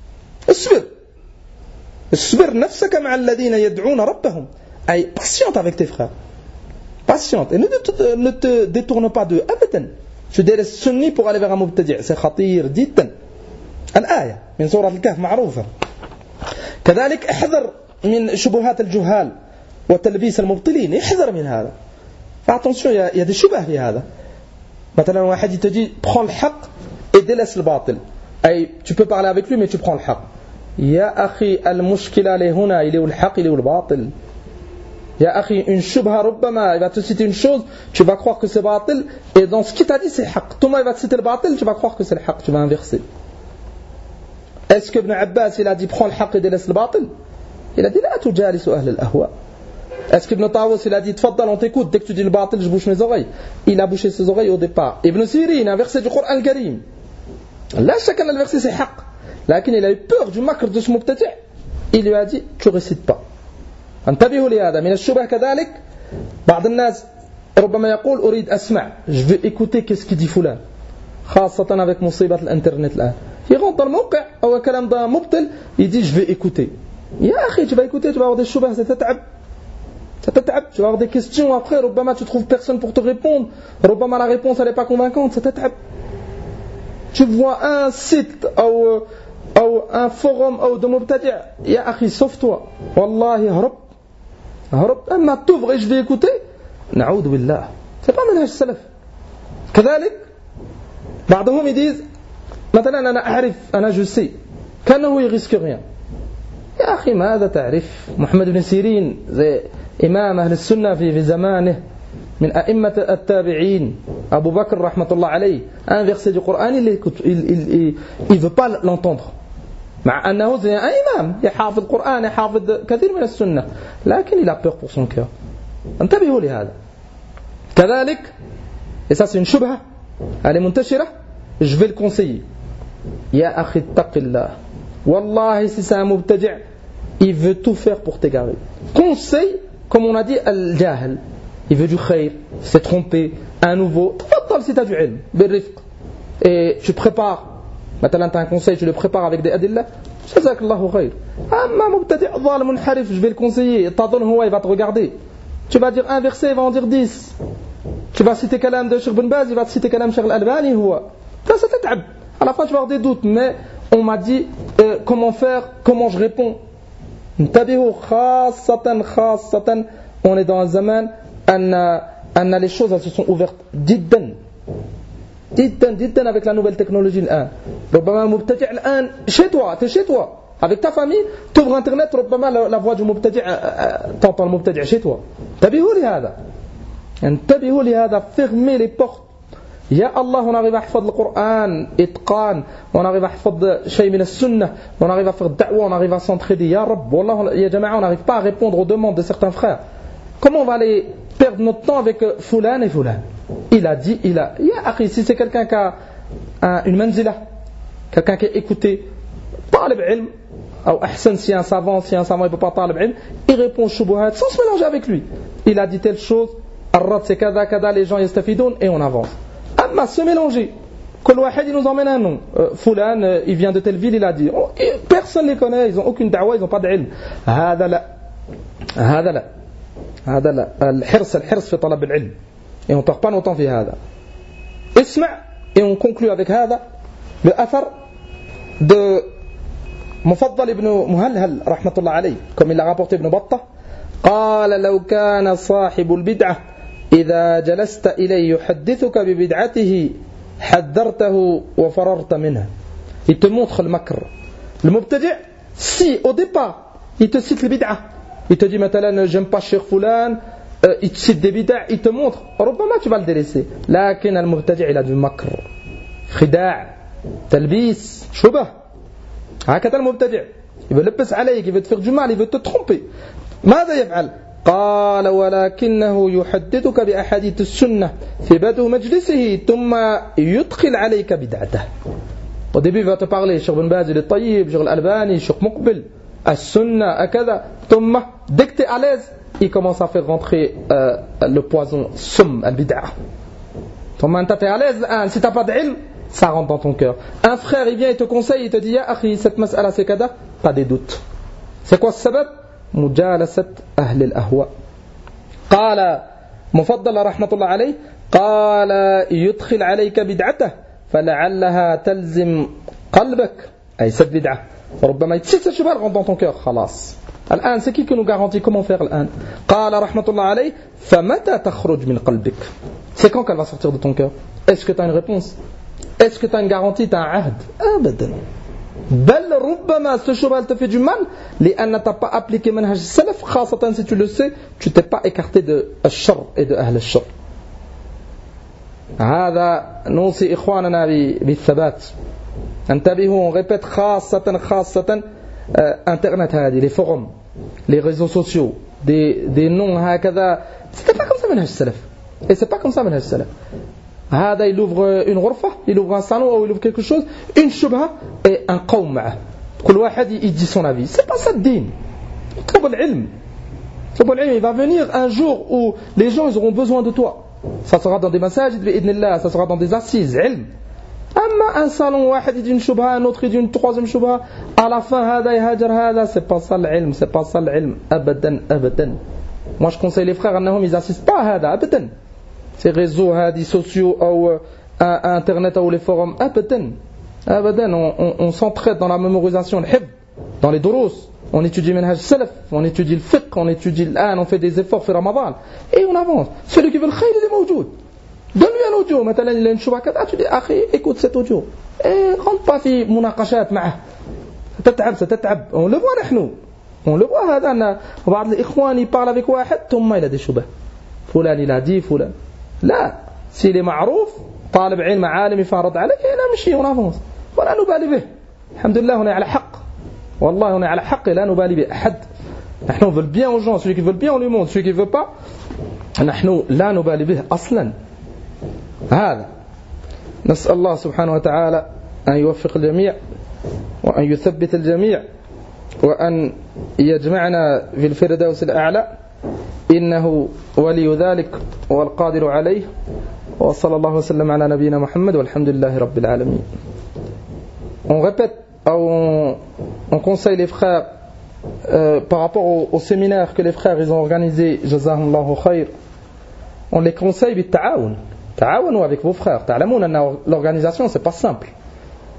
اصبر نفسك مع الذين يدعون ربهم. أي patiente avec tes frères. Patiente. Et ne te détourne pas d'eux. أبدا. Tu délaisses sunni pour aller vers un mubtadi'. C'est خطير جدا. الآية من سورة الكهف معروفة. كذلك احذر من شبهات الجهال وتلبيس المبطلين. احذر من هذا. Attention, il y a des shubhah في هذا. مثلا واحد يتجي prends le haq et délaisse le batil. أي tu peux parler avec lui mais tu prends le haq. يا أخي المشكلة هنا il est où le haq, il est où le batil. يا أخي une shubha ربما il va te citer une chose, tu vas croire que c'est batil et dans ce qu'il t'a dit c'est haq. Thomas il va te citer le batil, tu vas croire que c'est le haq, tu vas inverser. Est-ce que Ibn Abbas il a dit prends le haq et délaisse le batil? Il a dit لا تجالس أهل الأهواء. Est-ce qu'Ibn Tawus il a dit tfaddal on t'écoute, dès que tu dis le batil je bouche mes oreilles? Il a bouché ses oreilles au départ. Ibn Sirin un verset du Coran al-Karim. Là chacun a le verset c'est haq. لكن il a eu peur du makr de ce mubtadi'. Il lui a dit tu récites pas. انتبهوا لهذا. من الشبه كذلك بعض الناس ربما يقول أريد أسمع, je veux écouter qu'est-ce qu'il dit فلان, خاصة avec مصيبة الانترنت الآن. Il rentre dans le موقع أو كلام d'un مبطل, il dit je vais écouter. يا أخي tu vas écouter, tu vas avoir des shubha, ça t'at'ab. Tu vas avoir des questions après, ربما tu trouves personne pour te répondre, ربما la réponse elle n'est pas convaincante, ça t'at'ab. Tu vois un site ou un forum ou de mubtadi', يا أخي sauve-toi. والله هرب أما t'ouvres et je vais écouter, نعوذ بالله. C'est pas منهج السلف. كذلك بعضهم يديز مثلا أنا أعرف, أنا je sais كأنه يغسك rien. يا أخي ماذا تعرف؟ محمد بن سيرين زي إمام أهل السنة في زمانه من أئمة التابعين, أبو بكر رحمة الله عليه, un verset du Coran il veut pas l'entendre, مع أنه c'est un imam, يحافظ القرآن, يحافظ كثير من السنة, لكن il a peur pour son cœur. انتبهوا لهذا. كذلك, et ça c'est une shubha, elle est منتشرة, je vais le conseiller. يا أخي اتق الله. والله si c'est un mubtadi', il veut tout faire pour t'égarer. Conseil, comme on a dit, al-jahil. Il veut du khayr, s'est trompé, un nouveau. Tafaddal si tu as du ilm, bil-rifq. Et tu prépares. Maintenant, tu as un conseil, tu le prépares avec des adillah. Jazakallahu khayr. Amma mubtadi' zalim munharif, je vais le conseiller. Tadon huwa, il va te regarder. Tu vas dire un verset, il va en dire 10. Tu vas citer kalam de Cheikh Ben Baz, il va te citer kalam de Cheikh Al-Albani, huwa. Ça t'at'ab. À la fin, tu vas avoir des doutes, mais on m'a dit comment faire, comment je réponds. On est dans un zaman, les choses elles se sont ouvertes jiddan avec la nouvelle technologie. Chez toi, tu es chez toi, avec ta famille, tu ouvres internet, la voix du mubtadi', t'entends le mubtadi' chez toi. انتبهوا لهذا, fermez les portes. يا الله, on arrive à حفظ القرآن إتقان, on arrive à حفظ شيء من السنة, on arrive à faire da'wa, on arrive à s'entraider. Ya Rabb, Wallah, ya Jama'a, on n'arrive pas à répondre aux demandes de certains frères. Comment on va aller perdre notre temps avec Fulan et Fulan? Il a dit, Ya akhi, si c'est quelqu'un qui a une manzila, quelqu'un qui a écouté, talib ilm, ou ahsan, si un savant il ne peut pas talib ilm, il répond shubuhat sans se mélanger avec lui. Il a dit telle chose, Arrad c'est kada kada, les gens yastafidoun, et on avance. Amma se mélanger, Kol wahid il nous emmène un nom, Fulan il vient de telle ville, il a dit, personne ne les connaît, ils n'ont aucune da'wa, ils n'ont pas d'ilm. هذا لا الحرص في طلب العلم, et on ne perd pas longtemps في هذا. اسمع, et on conclut avec هذا le athar de Mufaddal ibn Muhalhal رحمة الله عليه, comme il l'a rapporté Ibn Battah. قال لو كان صاحب البدعة إذا جلست إليه يحدثك ببدعته حذرته وفررت منها. Il te montre le makr. Le mubtadi', si au départ il te cite le bid'ah, il te dit maintenant j'aime pas Cheikh Fulan, il te cite des bid'ah, il te montre, ربما tu vas le délaisser. لكن المبتدع il a du makr, خداع, تلبيس, شبه. هكذا المبتدع, il veut لبس عليك, il veut te faire du mal, il veut te tromper. ماذا يفعل؟ قال ولكنه يحدثك بأحاديث السنة في بدء مجلسه ثم يدخل عليك بدعته. Au début il va te parler Cheikh Ben Baz il est tayyib, Cheikh Al-Albani, Cheikh Muqbil, As-Sunnah, كذا. ثم dès que tu es à l'aise, il commence à faire rentrer le poison sum, al-bid'ah. ثم انت t'es à l'aise, si t'as pas d'ilm, ça rentre dans ton cœur. Un frère il vient et te conseille, il te dit ya akhi cette mas'ala c'est kada, pas des doutes. C'est quoi ce sabab? مجالسة أهل الأهواء. قال مفضل رحمة الله عليه قال يدخل عليك بدعته فلعلها تلزم قلبك, أي cette بدعة ربما يتسيس الشبهة rentre dans ton cœur. خلاص الآن c'est qui nous garantit comment faire الآن؟ قال رحمة الله عليه فمتى تخرج من قلبك, c'est quand qu'elle va sortir de ton cœur? Est-ce que tu as une réponse? Est-ce que tu as une garantie? Tu as un ahd? أبدا. بل ربما ce shubha te fait du mal لأن t'as pas appliqué manhaj salaf, خاصة si tu le sais, tu t'es pas écarté de الشر et de أهل الشر. هذا نوصي إخواننا بالثبات. انتبهوا, on répète خاصة internet هذه, les forums, les réseaux sociaux, des noms هكذا, c'était pas comme ça manhaj salaf, et c'est pas comme ça manhaj salaf. هذا il ouvre une غرفة, il ouvre un salon ou il ouvre quelque chose, une shubha et un qawm معه. كل واحد il dit son avis. C'est pas ça le din. طلب العلم. طلب العلم, il va venir un jour où les gens ils auront besoin de toi. Ça sera dans des masajid bi'idnillah, ça sera dans des assises ilm. أما un salon واحد il dit une shubha, un autre il dit une troisième shubha, à la fin هذا يهاجر هذا, c'est pas ça l'ilm, c'est pas ça l'ilm. أبدا. Moi je conseille les frères أنهم ils assistent pas à هذا أبدا. Ces réseaux sociaux ou internet ou les forums, on s'entraide dans la mémorisation, le hifd, dans les durous, on étudie manhaj salaf, on étudie le fiqh, on étudie l'an, on fait des efforts sur Ramadan et on avance. Celui qui veut le khayr il est mawjoud. Donne-lui un audio, maintenant il a une shubha kada, tu dis akhi écoute cet audio et rentre pas في مناقشات معه, ستتعب. On le voit نحن, on le voit هذا بعض الإخوان ils parlent avec واحد ثم il a des shubha, فلان il a dit فلان. لا, s'il est معروف طالب علم عالم يفارض عليك هنا مشي ونافونس ولا نبالي به. الحمد لله هنا على حق, والله هنا على حق, لا نبالي بأحد. نحن veut le bien aux gens, celui qui veut le bien on lui montre, celui qui veut pas نحن لا نبالي به أصلا. هذا نسأل الله سبحانه وتعالى أن يوفق الجميع وأن يثبت الجميع وأن يجمعنا في الفردوس الأعلى, إنه ولي ذلك والقادر عليه. وصلى الله وسلم على نبينا محمد والحمد لله رب العالمين. On répète, on conseille les frères par rapport au séminaire que les frères ils ont organisé, jazahumullahu khayr, on les conseille بالتعاون, تعاونوا avec vos frères. تعلمون أن l'organisation c'est pas simple,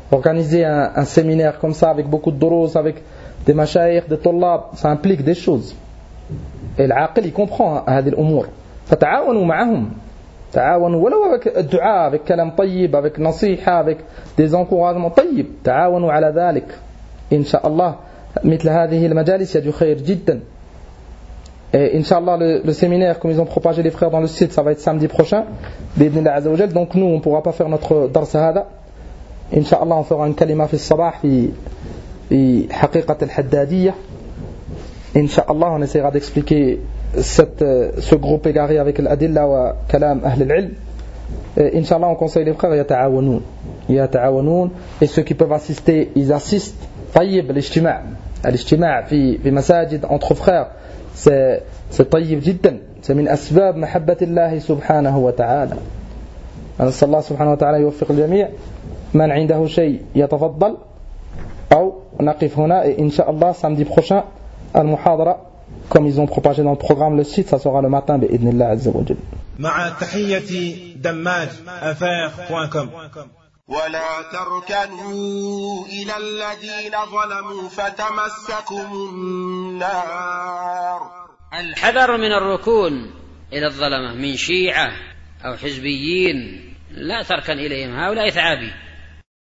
Organiser un séminaire comme ça avec beaucoup de durous, avec des mashayikh, des tollab, ça implique des choses. Et l'aqil il comprend هذه الأمور. فتعاونوا معهم. تعاونوا ولو avec الدعاء, avec كلام طيب, avec نصيحة, avec des encouragements طيب. تعاونوا على ذلك. إن شاء الله مثل هذه المجالس يجو خير جدا. Et Inch'Allah, le séminaire, comme ils ont propagé les frères dans le site, ça va être samedi prochain. B'idhnillah Azza wa Jal. Donc nous, on ne pourra pas faire notre dars hada. Inch'Allah, on fera une kalima fi sabah fi haqiqat al-haddadiyya. Inch'Allah, on essaiera d'expliquer ce groupe égaré avec l'adilla wa kalam ahl al-ilm. Inch'Allah, on conseille les frères, yata'awanoun. Et ceux qui peuvent assister, ils assistent. Tayyib, al-ijtima' fi masajid entre frères. C'est طيب جدا. C'est من أسباب محبة الله سبحانه وتعالى. نسأل الله سبحانه وتعالى يوفق الجميع. من عنده شيء يتفضل أو نقف هنا. Et Inch'Allah samedi prochain المحاضرة comme ils ont propagé dans le programme le site, ça sera le matin بإذن الله عز وجل. مع تحية damajaffaire.com. ولا تركنوا إلى الذين ظلموا فتمسكم النار. الحذر من الركون إلى الظلمة من شيعة أو حزبيين، لا تركن إليهم، هؤلاء ثعابين.